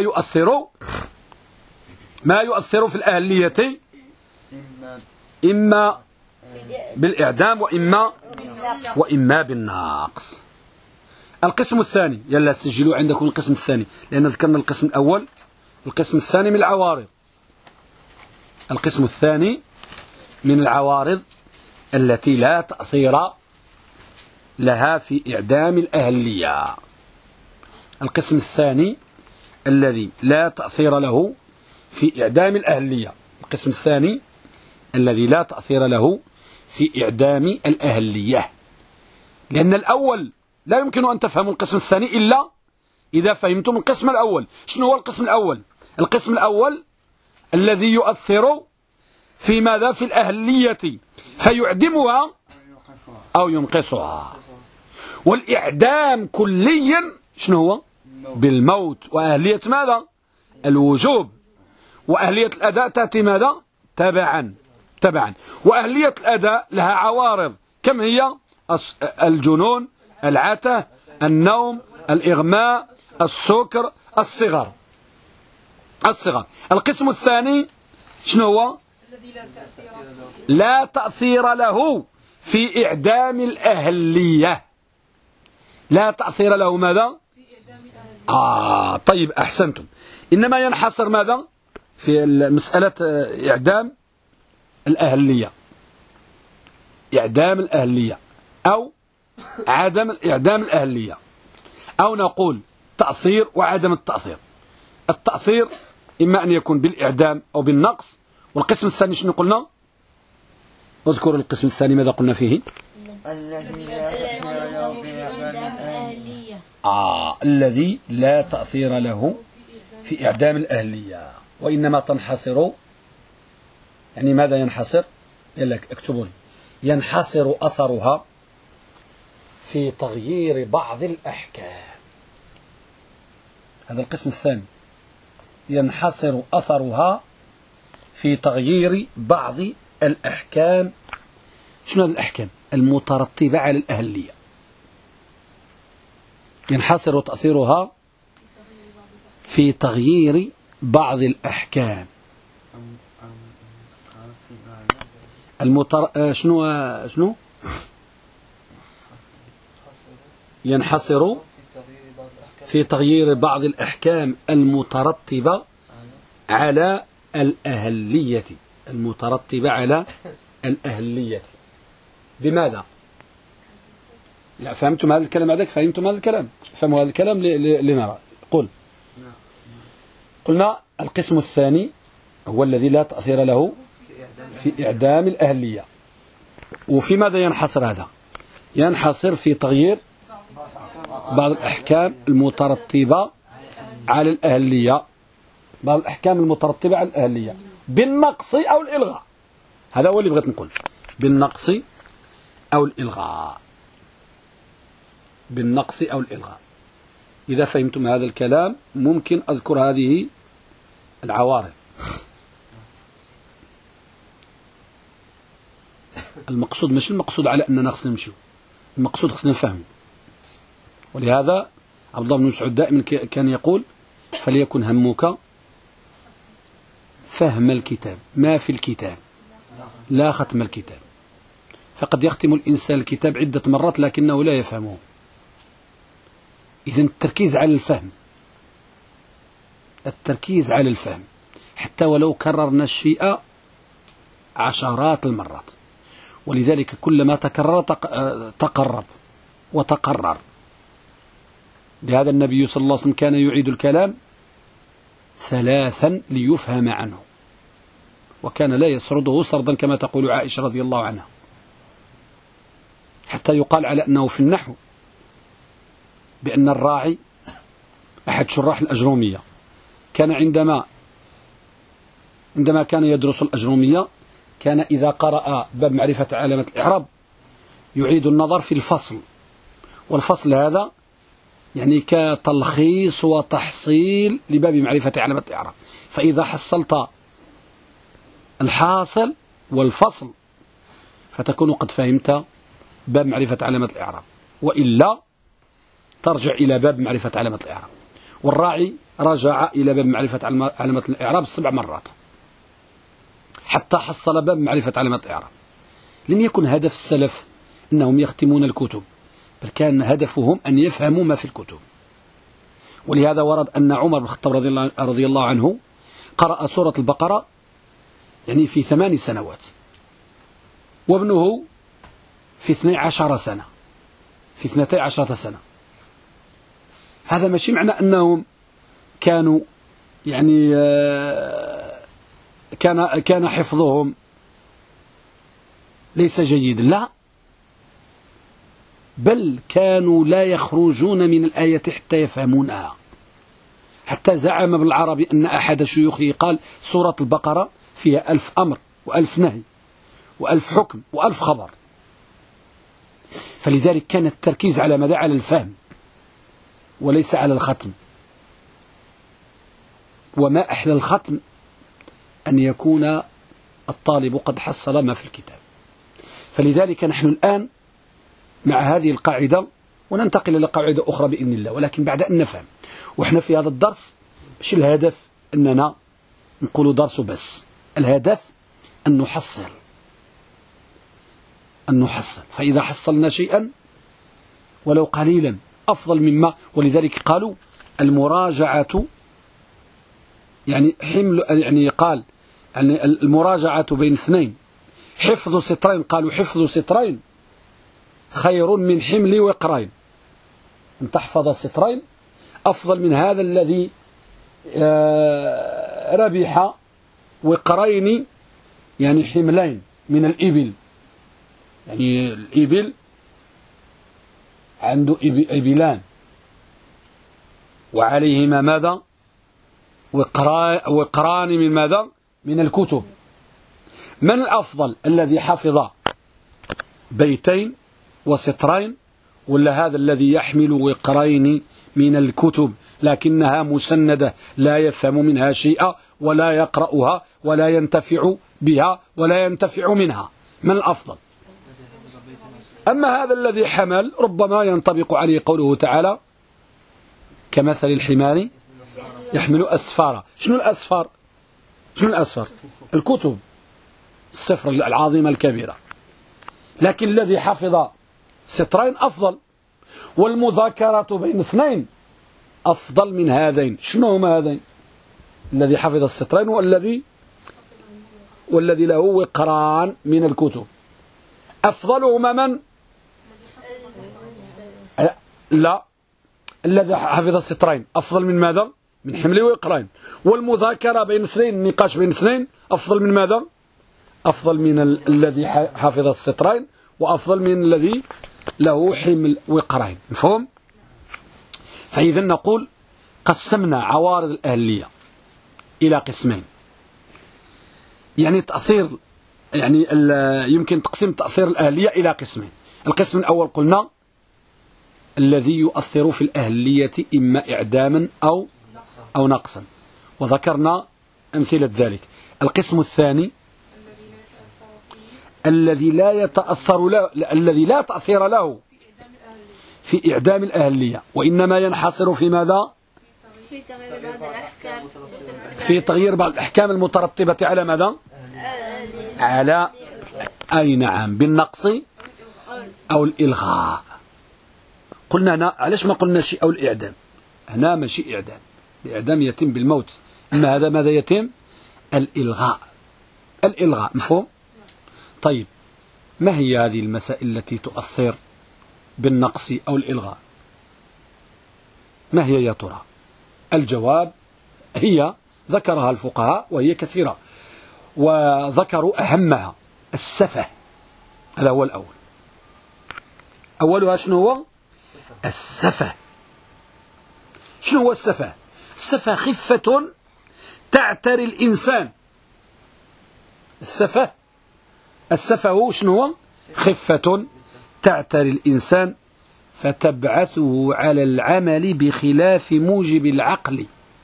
يؤثر في الأهلية إما بالإعدام وإما بالنقص. القسم الثاني، يلا سجلوا عندكم القسم الثاني، لأن ذكرنا القسم الأول. القسم الثاني من العوارض. القسم الثاني من العوارض التي لا تأثير لها في إعدام الأهلية. القسم الثاني الذي لا تأثير له في إعدام الأهلية. القسم الثاني الذي لا تأثير له في إعدام الأهلية، لأن الأول لا يمكن أن تفهموا القسم الثاني إلا إذا فهمتم القسم الأول. شنو هو القسم الأول؟ القسم الأول الذي يؤثر في ماذا؟ في الأهلية فيعدمها أو ينقصها. والإعدام كليا شنو هو؟ بالموت. وأهلية ماذا؟ الوجوب. وأهلية الأداء تأتي ماذا؟ تبعا. وأهلية الأداء لها عوارض، كم هي؟ الجنون، العته، النوم، الإغماء، السكر، الصغر. القسم الثاني شنو هو؟ لا تأثير له في إعدام الأهلية. لا تأثير له ماذا؟ طيب أحسنتم. إنما ينحصر ماذا؟ في مسألة إعدام الأهلية. إعدام الأهلية أو عدم إعدام الأهلية، أو نقول تأثير وعدم التأثير. التأثير إما أن يكون بالإعدام أو بالنقص. والقسم الثاني شنو قلنا؟ اذكر القسم الثاني ماذا قلنا فيه؟ الذي لا تأثير له في إعدام الأهلية، وإنما تنحصر، يعني ماذا ينحصر؟ يلا اكتبوا لي. ينحصر أثرها في تغيير بعض الأحكام. هذا القسم الثاني. ينحصر أثرها في تغيير بعض الأحكام. شنو هذه الأحكام؟ المترتبة على الأهلية. ينحصر تأثيرها في تغيير بعض الأحكام شنو ينحصر في تغيير بعض الأحكام المترتبة على الأهلية. المترتبة على الأهلية. بماذا؟ لا فهمتم هذا الكلام؟ هذاك فهمتم هذا الكلام؟ فهموا هذا الكلام لنرى. قلنا القسم الثاني هو الذي لا تأثير له في إعدام الأهلية. وفي ماذا ينحصر هذا؟ ينحصر في تغيير بعض الأحكام المترتبة على الأهلية. بعض الأحكام المترتبة على الأهلية بالنقص أو الإلغاء. هذا هو اللي بغيت نقول، بالنقص أو الإلغاء. بالنقص أو الإلغاء. إذا فهمتم هذا الكلام ممكن أذكر هذه العوارض. المقصود مش المقصود على أننا خصنا نمشي، المقصود خصنا نفهم. ولهذا عبد الله بن مسعود دائما كان يقول: فليكن همك فهم الكتاب ما في الكتاب لا ختم الكتاب. فقد يختم الإنسان الكتاب عدة مرات لكنه لا يفهمه. إذن التركيز على الفهم، التركيز على الفهم، حتى ولو كررنا الشيء عشرات المرات. ولذلك كلما تكرر تقرب وتقرر. لهذا النبي صلى الله عليه وسلم كان يعيد الكلام ثلاثا ليفهم عنه، وكان لا يسرده سردا كما تقول عائشة رضي الله عنها، حتى يقال على أنه في النحو بأن الراعي أحد شراح الأجرومية كان عندما كان يدرس الأجرومية كان إذا قرأ باب معرفة علامة الإعراب يعيد النظر في الفصل، والفصل هذا يعني كتلخيص وتحصيل لباب معرفة علامة الإعراب. فإذا حصلت الحاصل والفصل فتكون قد فهمت باب معرفة علامة الإعراب، وإلا ترجع إلى باب معرفة علامة الإعراب. والراعي رجع إلى باب معرفة علامة الإعراب 7 مرات حتى حصل باب معرفة علامة الإعراب. لم يكن هدف السلف أنهم يختمون الكتب، بل كان هدفهم أن يفهموا ما في الكتب. ولهذا ورد أن عمر بن الخطاب رضي الله عنه قرأ سورة البقرة يعني في 8 سنوات، وابنه في 12 سنة، في 12 سنة. هذا ماشي معنى أنهم كانوا يعني كان حفظهم ليس جيدا، لا، بل كانوا لا يخرجون من الآية حتى يفهمونها. حتى زعم ابن العربي أن أحد شيوخه قال سورة البقرة فيها 1000 أمر و1000 نهي و1000 حكم و1000 خبر. فلذلك كان التركيز على ماذا؟ على الفهم وليس على الختم. وما أحلى الختم أن يكون الطالب قد حصل ما في الكتاب. فلذلك نحن الآن مع هذه القاعدة وننتقل إلى قاعدة أخرى بإذن الله، ولكن بعد أن نفهم. وإحنا في هذا الدرس مش الهدف أننا نقول درس بس، الهدف أن نحصل، فإذا حصلنا شيئا ولو قليلا أفضل مما. ولذلك قالوا المراجعة يعني قال يعني المراجعة بين اثنين، حفظ سطرين، قالوا حفظ سطرين خير من حمل وقرين. أن تحفظ سطرين أفضل من هذا الذي ربح وقرين يعني حملين من الإبل. يعني الإبل عنده إبلان وعليهما ماذا؟ وقران من ماذا؟ من الكتب. من الأفضل؟ الذي حفظ بيتين وسطرين، ولا هذا الذي يحمل وقرين من الكتب لكنها مسندة لا يفهم منها شيئا ولا يقرأها ولا ينتفع بها ولا ينتفع منها؟ من الأفضل؟ أما هذا الذي حمل ربما ينطبق عليه قوله تعالى كمثل الحمار يحمل أسفارا. شنو الأسفار؟ الكتب، السفر العظيمة الكبيرة. لكن الذي حفظ سطرين أفضل، والمذاكرة بين اثنين أفضل من هذين. شنو هما هذين؟ الذي حفظ السطرين والذي له وقران من الكتب. أفضلهما من؟ لا، الذي حفظ السطرين أفضل من ماذا؟ من حمل وقرين. والمذاكرة بين اثنين، النقاش بين اثنين أفضل من ماذا؟ أفضل من الذي حفظ السطرين وأفضل من الذي له حمل وقرين. مفهوم؟ فإذا نقول قسمنا عوارض الأهلية إلى قسمين. يعني تأثير، يعني يمكن تقسيم تأثير الأهلية إلى قسمين. القسم الأول قلنا الذي يؤثر في الأهلية إما إعداما أو نقصا، وذكرنا أمثلة ذلك. القسم الثاني الذي لا تأثير له في إعدام الأهلية، وإنما ينحصر في ماذا؟ في تغيير بعض الأحكام المترتبة على ماذا؟ على أي نعم، بالنقص أو الإلغاء. قلنا هنا علاش ما قلنا شيء أو الإعدام؟ هنا ماشي إعدام، الإعدام يتم بالموت، إما هذا ماذا يتم؟ الإلغاء. مفهوم؟ طيب، ما هي هذه المسائل التي تؤثر بالنقص أو الإلغاء؟ ما هي يا ترى؟ الجواب هي ذكرها الفقهاء وهي كثيرة، وذكروا أهمها السفه. هذا هو الأول. أولها شنو هو؟ السفه. شنو هو السفه؟ السفه خفة تعتري الإنسان. السفه شنو هو؟ خفة تعتري الإنسان فتبعثه على العمل بخلاف موجب العقل.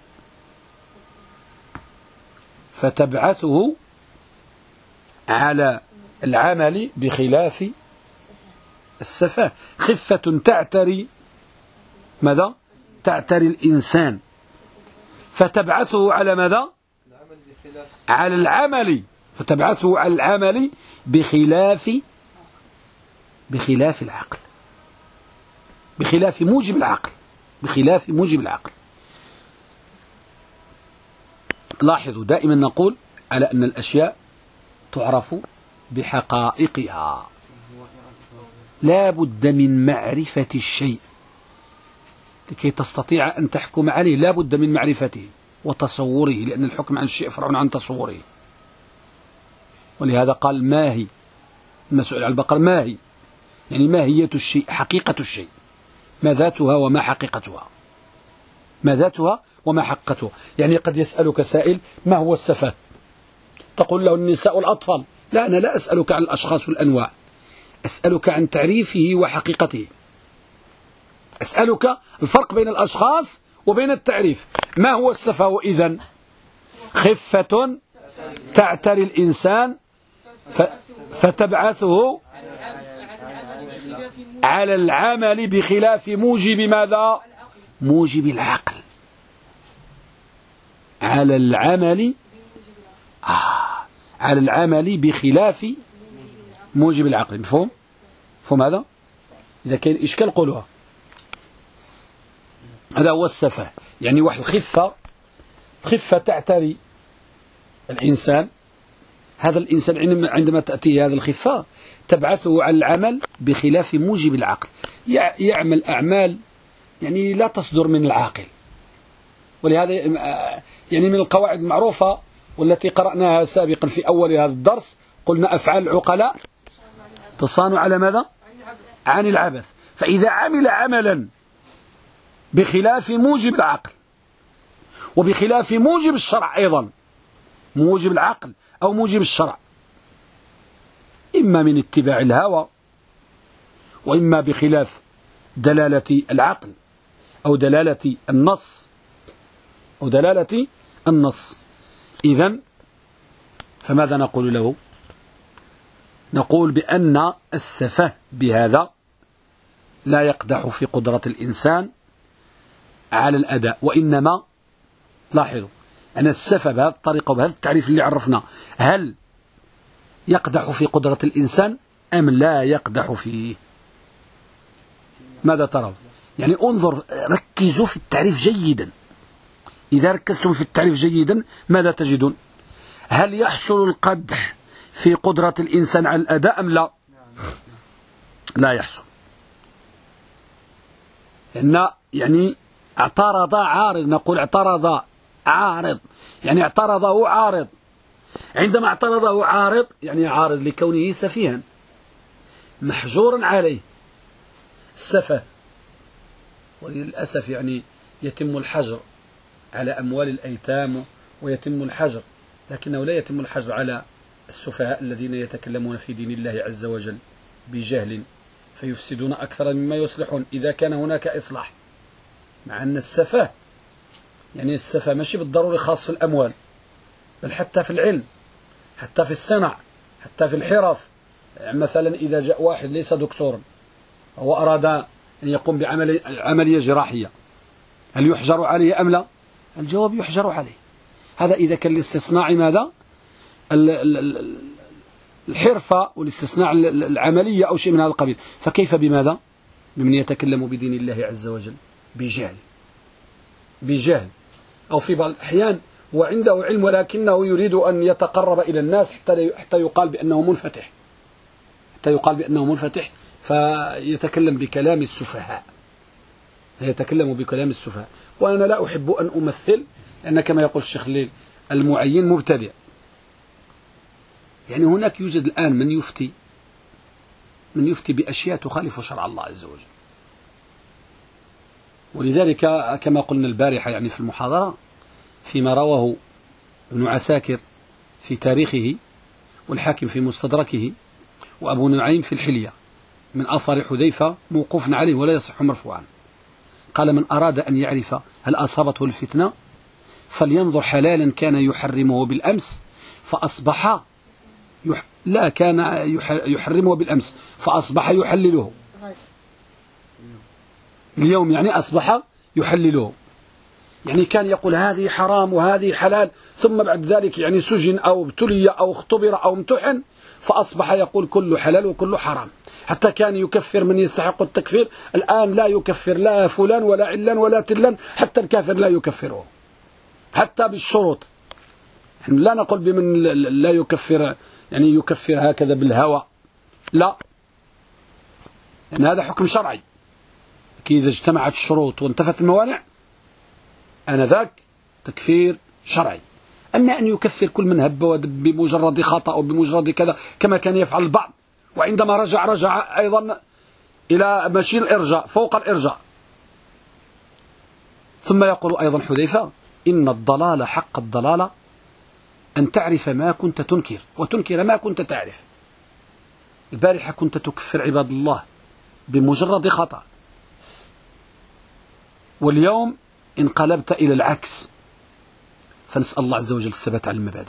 فتبعثه على العمل بخلاف السفه. خفة تعتري ماذا؟ تعتري الإنسان فتبعثه على ماذا؟ على العمل فتبعثه على العمل بخلاف العقل، بخلاف موجب العقل، بخلاف موجب العقل. لاحظوا دائما نقول على أن الأشياء تعرف بحقائقها، لا بد من معرفة الشيء لكي تستطيع أن تحكم عليه، لا بد من معرفته وتصوره، لأن الحكم عن الشيء فرع عن تصوره. ولهذا قال ما هي، المسؤول عن البقر ما هي، يعني ماهية الشيء، حقيقة الشيء، ما ذاتها وما حقيقتها، ما ذاتها وما حقيقتها. يعني قد يسألك سائل ما هو السفه، تقول له النساء والأطفال. لا، أنا لا أسألك عن الأشخاص والأنواع، أسألك عن تعريفه وحقيقته، أسألك الفرق بين الأشخاص وبين التعريف. ما هو السفه إذن؟ خفة تعتري الإنسان فتبعثه على العمل بخلاف موجب ماذا؟ موجب العقل. على العمل على العمل بخلاف موجب العقل. مفهوم؟ مفهوم هذا؟ إذا كان إشكال قولها. هذا هو السفه، يعني واحد خفة تعتري الإنسان. هذا الإنسان عندما تأتيه هذا الخفة تبعثه على العمل بخلاف موجب العقل، يعمل أعمال يعني لا تصدر من العاقل. ولهذا يعني من القواعد المعروفة والتي قرأناها سابقا في أول هذا الدرس، قلنا أفعال العقلاء تصان على ماذا؟ عن العبث. فإذا عمل عملا بخلاف موجب العقل وبخلاف موجب الشرع أيضا، موجب العقل أو موجب الشرع، إما من اتباع الهوى وإما بخلاف دلالة العقل أو دلالة النص إذن فماذا نقول له؟ نقول بأن السفه بهذا لا يقدح في قدرة الإنسان على الأداء، وإنما لاحظوا أن السفه بهذه الطريقة وبهذا التعريف اللي عرفنا، هل يقدح في قدرة الإنسان أم لا يقدح فيه؟ ماذا ترى؟ يعني انظر، ركزوا في التعريف جيدا. إذا ركزتم في التعريف جيدا ماذا تجدون؟ هل يحصل القدح في قدرة الإنسان على الأداء أم لا؟ لا يحصل. لأن يعني اعترض عارض، نقول اعترض عارض، يعني اعترضه عارض. عندما اعترضه عارض يعني عارض لكونه سفيها محجورا عليه السفه. وللأسف يعني يتم الحجر على أموال الأيتام ويتم الحجر، لكنه لا يتم الحجر على السفهاء الذين يتكلمون في دين الله عز وجل بجهل فيفسدون أكثر مما يصلحون إذا كان هناك إصلاح. مع أن السفه يعني السفه ماشي بالضروري خاص في الأموال، بل حتى في العلم، حتى في الصنع، حتى في الحرف. مثلا إذا جاء واحد ليس دكتورا هو أراد أن يقوم بعملية جراحية، هل يحجر عليه أم لا؟ الجواب يحجر عليه. هذا إذا كان الاستثناء ماذا؟ الحرفة والاستثناء العملية أو شيء من هذا القبيل. فكيف بماذا؟ بمن يتكلم بدين الله عز وجل بجهل أو في بعض الأحيان وعنده علم ولكنه يريد أن يتقرب إلى الناس حتى يقال بأنه منفتح، فيتكلم بكلام السفهاء، وأنا لا أحب أن أمثل، لأن كما يقول الشيخ الليل المعين مبتدع. يعني هناك يوجد الآن من يفتي بأشياء تخالف شرع الله عز وجل. ولذلك كما قلنا البارحة يعني في المحاضرة، فيما رواه ابن عساكر في تاريخه والحاكم في مستدركه وأبو نعيم في الحلية من أثر حذيفة موقوف عليه ولا يصح مرفوعا، قال: من أراد أن يعرف هل أصابته الفتنة فلينظر حلالا كان يحرمه بالأمس فأصبح كان يحرمه بالأمس فأصبح يحلله اليوم، يعني أصبح يحلله. يعني كان يقول هذه حرام وهذه حلال، ثم بعد ذلك يعني سجن أو ابتلي أو اختبر أو امتحن فأصبح يقول كل حلال وكل حرام، حتى كان يكفر من يستحق التكفير. الآن لا يكفر لا فلان ولا علان ولا تلان، حتى الكافر لا يكفره حتى بالشروط. نحن لا نقول بمن لا يكفر يعني يكفر هكذا بالهوى، لا، يعني هذا حكم شرعي. إذا اجتمعت الشروط وانتفت الموانع آنذاك تكفير شرعي. أما أن يكفر كل من هب ودب بمجرد خطأ أو بمجرد كذا كما كان يفعل البعض، وعندما رجع أيضا إلى ماشي الإرجاء فوق الإرجاء. ثم يقول أيضا حذيفة: إن الضلال حق الضلال أن تعرف ما كنت تنكر وتنكر ما كنت تعرف. البارحة كنت تكفر عباد الله بمجرد خطأ، واليوم انقلبت إلى العكس، فنسأل الله عز وجل الثبات على المبادئ.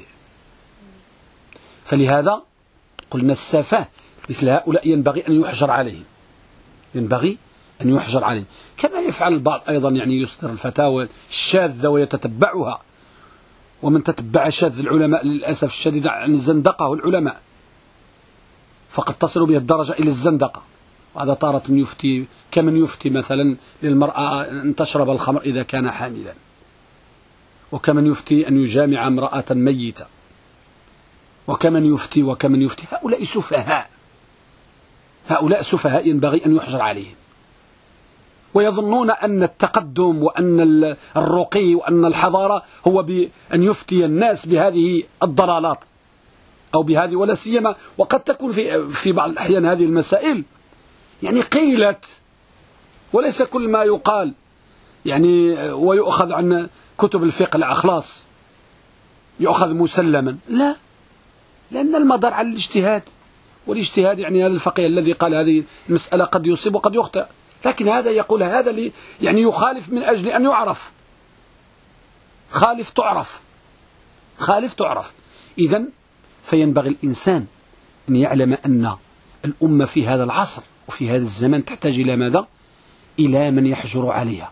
فلهذا قلنا السفاه مثل هؤلاء ينبغي أن يحجر عليهم، ينبغي أن يحجر عليهم، كما يفعل البعض أيضا، يعني يصدر الفتاوى الشاذة ويتتبعها. ومن تتبع شاذ العلماء للأسف الشديد عن زندقه العلماء، فقد تصل به الدرجة إلى الزندقة. وهذا تارة يفتي كمن يفتي مثلا للمرأة أن تشرب الخمر إذا كان حاملا، وكمن يفتي أن يجامع امرأة ميتة، وكمن يفتي. هؤلاء سفهاء، هؤلاء سفهاء ينبغي أن يحجر عليهم. ويظنون أن التقدم وأن الرقي وأن الحضارة هو بأن يفتي الناس بهذه الضلالات أو بهذه، ولا سيما وقد تكون في بعض الأحيان هذه المسائل يعني قيلت، وليس كل ما يقال يعني ويؤخذ عن كتب الفقه الأخلاص يؤخذ مسلما، لا، لأن المدار على الاجتهاد، والاجتهاد يعني هذا الفقيه الذي قال هذه المسألة قد يصيب وقد يخطئ، لكن هذا يقول هذا يعني يخالف من أجل أن يعرف. خالف تعرف. إذن فينبغي الإنسان أن يعلم أن الأمة في هذا العصر وفي هذا الزمان تحتاج إلى ماذا؟ إلى من يحجر عليها.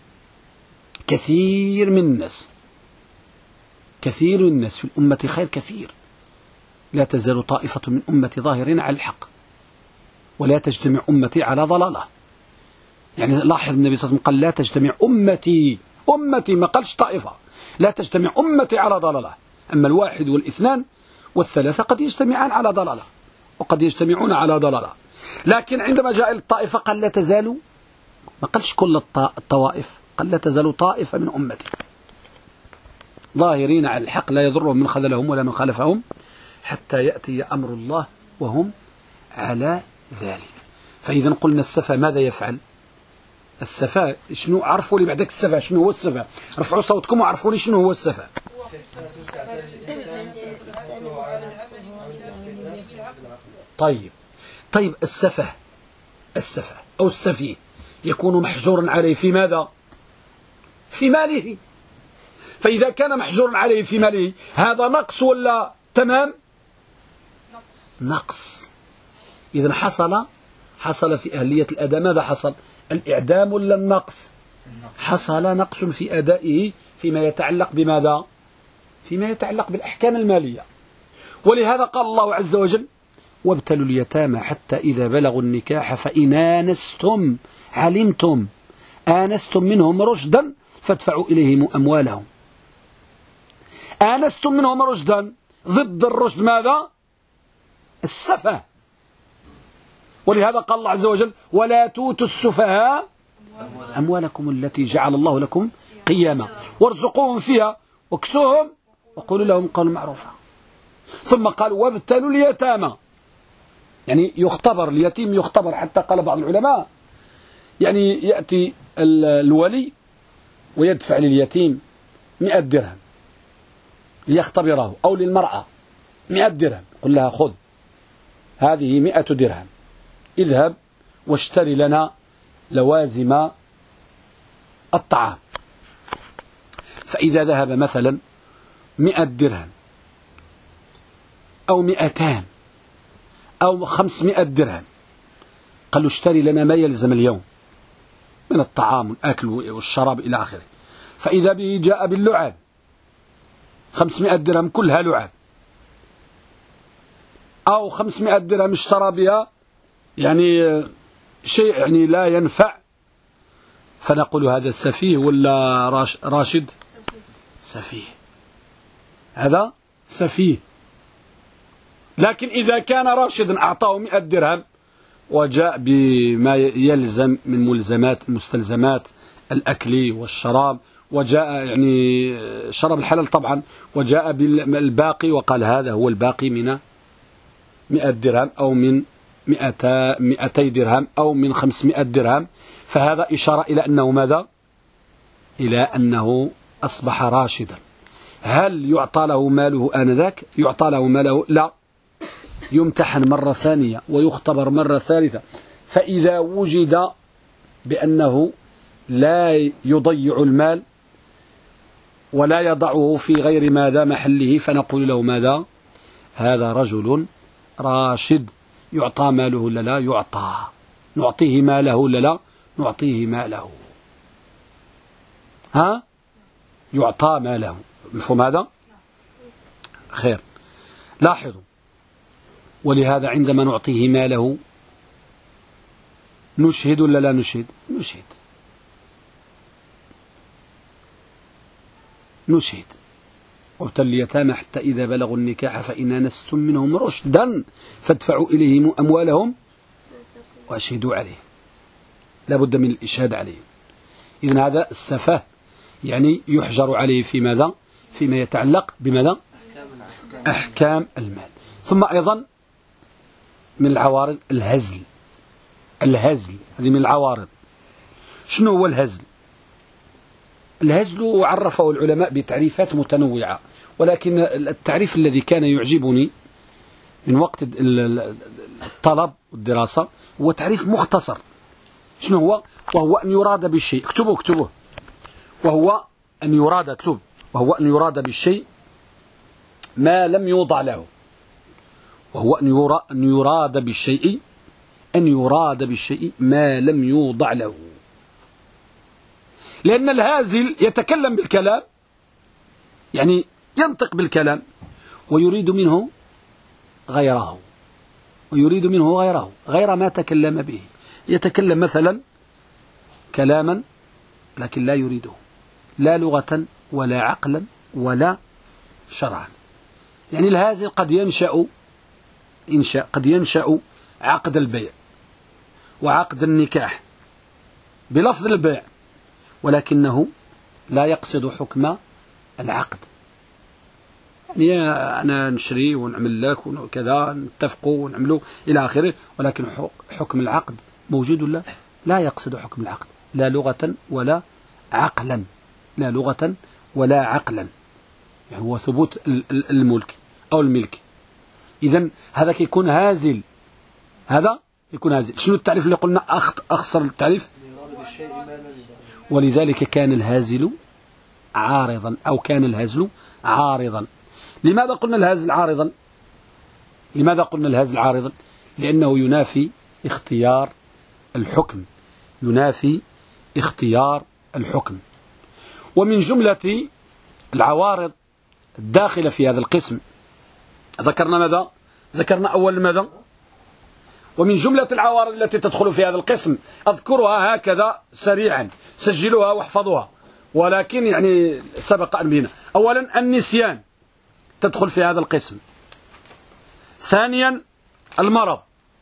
كثير من الناس في الأمة خير كثير، لا تزال طائفة من أمتي ظاهرين على الحق، ولا تجتمع أمتي على ضلالة. يعني لاحظ النبي صلى الله عليه وسلم قال لا تجتمع أمتي، ما قالش طائفة، لا تجتمع أمتي على ضلالة. أما الواحد والإثنان والثلاثة قد يجتمعان على ضلالة وقد يجتمعون على ضلالة. لكن عندما جاء الطائفة قال لا تزال، ما قالش كل الطوائف، قال لا تزال طائفة من أمتي ظاهرين على الحق لا يضرهم من خذلهم ولا من خالفهم حتى يأتي أمر الله وهم على ذلك. فإذا قلنا السفه ماذا يفعل؟ السفه شنو؟ عرفوا لي بعدك السفه شنو هو السفه، رفعوا صوتكم وعرفوا لي شنو هو السفه. طيب السفه أو السفيه يكون محجورا عليه في ماذا؟ في ماله. فإذا كان محجورا عليه في ماله هذا نقص ولا تمام؟ نقص. إذن حصل في أهلية الأداء ماذا حصل؟ الإعدام ولا النقص؟ حصل نقص في أدائه فيما يتعلق بماذا؟ فيما يتعلق بالأحكام المالية. ولهذا قال الله عز وجل وابتلوا اليتامى حتى إذا بلغوا النكاح فإن آنستم منهم رشدا فادفعوا إليهم أموالهم. آنستم منهم رشدا، ضد الرشد ماذا؟ السفه. ولهذا قال الله عز وجل ولا توتوا السفهاء أموالكم التي جعل الله لكم قياما وارزقوهم فيها واكسوهم وقولوا لهم قولا معروفا. ثم قال وابتلوا اليتامى، يعني يختبر اليتيم، يختبر. حتى قال بعض العلماء يعني يأتي الولي ويدفع لليتيم 100 درهم ليختبره، أو للمرأة 100 درهم، قل لها خذ هذه 100 درهم، اذهب واشتري لنا لوازم الطعام. فإذا ذهب مثلا 100 درهم أو 200 أو 500 درهم، قالوا اشتري لنا ما يلزم اليوم من الطعام والأكل والشراب إلى آخره. فإذا به جاء باللعاب 500 درهم كلها لعاب، أو 500 درهم اشترى بها يعني شيء يعني لا ينفع، فنقول هذا سفيه ولا راشد؟ سفيه، هذا سفيه. لكن إذا كان راشدا أعطاه 100 درهم وجاء بما يلزم من مستلزمات الأكل والشراب، وجاء يعني شرب الحلال طبعا، وجاء بالباقي وقال هذا هو الباقي من 100 درهم أو من 200 درهم أو من 500 درهم، فهذا إشارة إلى أنه ماذا؟ إلى أنه أصبح راشدا. هل يعطى له ماله آنذاك؟ يعطى له ماله؟ لا، يمتحن مرة ثانية ويختبر مرة ثالثة، فإذا وجد بأنه لا يضيع المال ولا يضعه في غير ماذا محله، فنقول له ماذا؟ هذا رجل راشد. يعطى ماله ولا لا؟ يعطى. نعطيه ماله ولا لا؟ نعطيه ماله. ها؟ يعطى ماله. مفهوم هذا؟ خير. لاحظوا، ولهذا عندما نعطيه ماله نشهد ولا لا نشهد؟ نشهد. نشهد. وابتلوا اليتامى حتى إذا بلغوا النكاح فإن آنستم منهم رشدا فادفعوا إليهم أموالهم وأشهدوا عليه. لا بد من الإشهاد عليه. إذن هذا السفه يعني يحجر عليه في ماذا؟ فيما يتعلق بماذا؟ أحكام المال. ثم أيضا من العوارض الهزل. الهزل هذه من العوارض. شنو هو الهزل؟ الهزل عرفه العلماء بتعريفات متنوعة، ولكن التعريف الذي كان يعجبني من وقت الطلب والدراسة هو تعريف مختصر. شنو هو؟ وهو أن يراد بالشيء، اكتبوه، وهو أن يراد، اكتب، وهو أن يراد بالشيء ما لم يوضع له. وهو أن يراد بالشيء ما لم يوضع له. لأن الهازل يتكلم بالكلام، يعني ينطق بالكلام ويريد منه غيره، غير ما تكلم به. يتكلم مثلا كلاما لكن لا يريده، لا لغة ولا عقلا ولا شرعا. يعني الهازل قد ينشأ عقد البيع وعقد النكاح بلفظ البيع، ولكنه لا يقصد حكم العقد. يعني أنا نشري ونعمل لك وكذا، نتفقوا ونعملوا إلى آخره، ولكن حكم العقد موجود ولا لا يقصد حكم العقد، لا لغة ولا عقلا، يعني هو ثبوت الملك أو الملك. إذن هذا يكون هازل. شنو التعريف اللي قلنا أخصر التعريف؟ ولذلك كان الهازل عارضا. لماذا قلنا الهازل عارضا؟ لأنه ينافي اختيار الحكم. ومن جملة العوارض الداخلة في هذا القسم ذكرنا ماذا؟ ذكرنا أول ماذا؟ ومن جملة العوارض التي تدخل في هذا القسم أذكرها هكذا سريعا، سجلوها واحفظوها، ولكن يعني سبق أن بينا. أولا النسيان تدخل في هذا القسم. ثانيا المرض،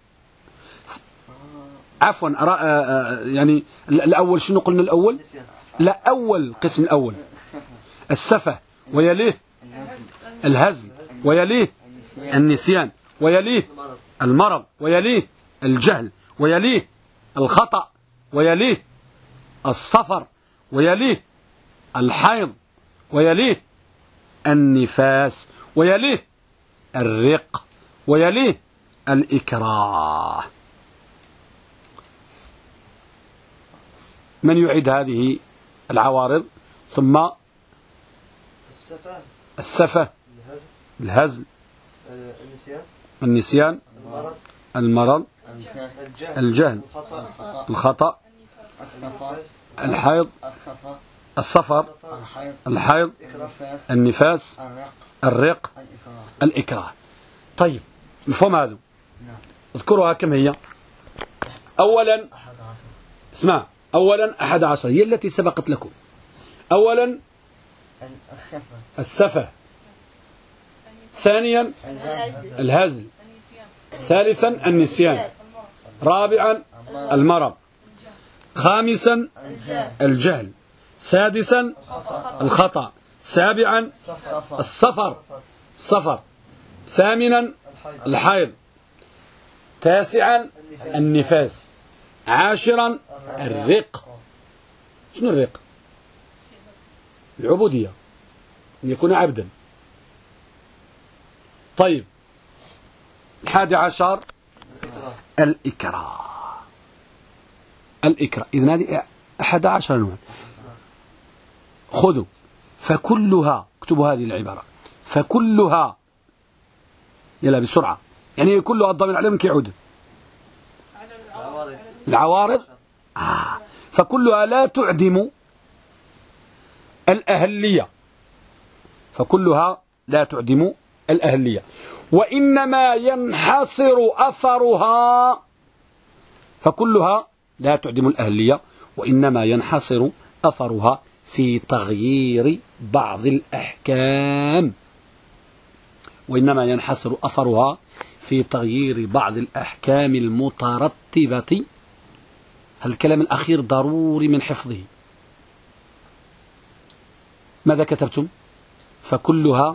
عفوا يعني الأول شنو قلنا الأول؟ لا، أول قسم الأول السفه، ويليه الهزل، ويليه النسيان، ويليه المرض، ويليه الجهل، ويليه الخطأ، ويليه الصفر، ويليه الحيض، ويليه النفاس، ويليه الرق، ويليه الإكراه. من يعيد هذه العوارض؟ ثم السفه، الهزل، النسيان، المرض، الجهل، الخطأ، الحيض، السفر، الحيض، النفاس، الرق، الإكراه. طيب مفهوم هذا؟ اذكرها كم هي؟ أولا اسمع، أولا 11 هي التي سبقت لكم. أولا السفة، ثانيا الهزل، ثالثا النسيان، رابعا المرض، خامسا الجهل، سادسا الخطأ، سابعا السفر، ثامنا الحيض، تاسعا النفاس، عاشرا الرق. شنو الرق؟ العبودية، أن يكون عبدا. طيب 11 الإكراه. إذن هذه 11 نوع. خذوا فكلها، اكتبوا هذه العبارة، فكلها، يلا بسرعة، يعني كلها الضمير عليهم كيعود العوارض. فكلها لا تعدم الأهلية، فكلها لا تعدم الأهلية، وإنما ينحصر أثرها. فكلها لا تعدم الأهلية، وإنما ينحصر أثرها في تغيير بعض الأحكام. وإنما ينحصر أثرها في تغيير بعض الأحكام المترتبة. الكلام الأخير ضروري من حفظه. ماذا كتبتم؟ فكلها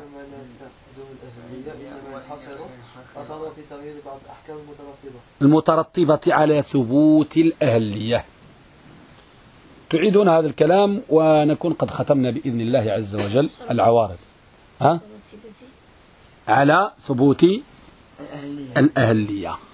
المترتبة على ثبوت الأهلية. تعيدون هذا الكلام ونكون قد ختمنا بإذن الله عز وجل العوارض على ثبوت الأهلية.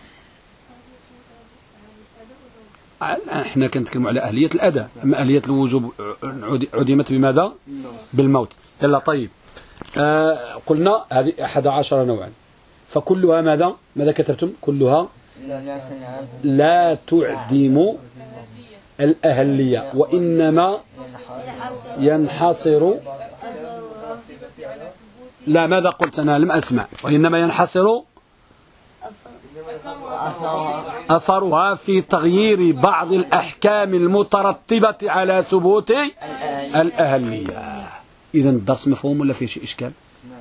احنا كنتكلم على أهلية الأداء، أما أهلية الوجوب عدمت بماذا؟ بالموت. يلا طيب، قلنا هذه 11 نوعا. فكلها ماذا كتبتم؟ كلها لا تعدم الأهلية، وإنما ينحصر. لا، ماذا قلت؟ أنا لم أسمع. وإنما ينحصر أثرها في تغيير بعض الأحكام المترتبة على ثبوت الأهلية. إذن الدرس مفهوم ولا فيه شيء إشكال؟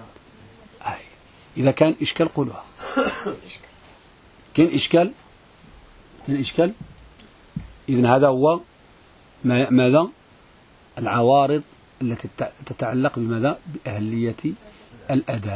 إذا كان إشكال قولها. كان إشكال؟ إذن هذا هو ماذا؟ العوارض التي تتعلق بماذا؟ بأهلية الأداء.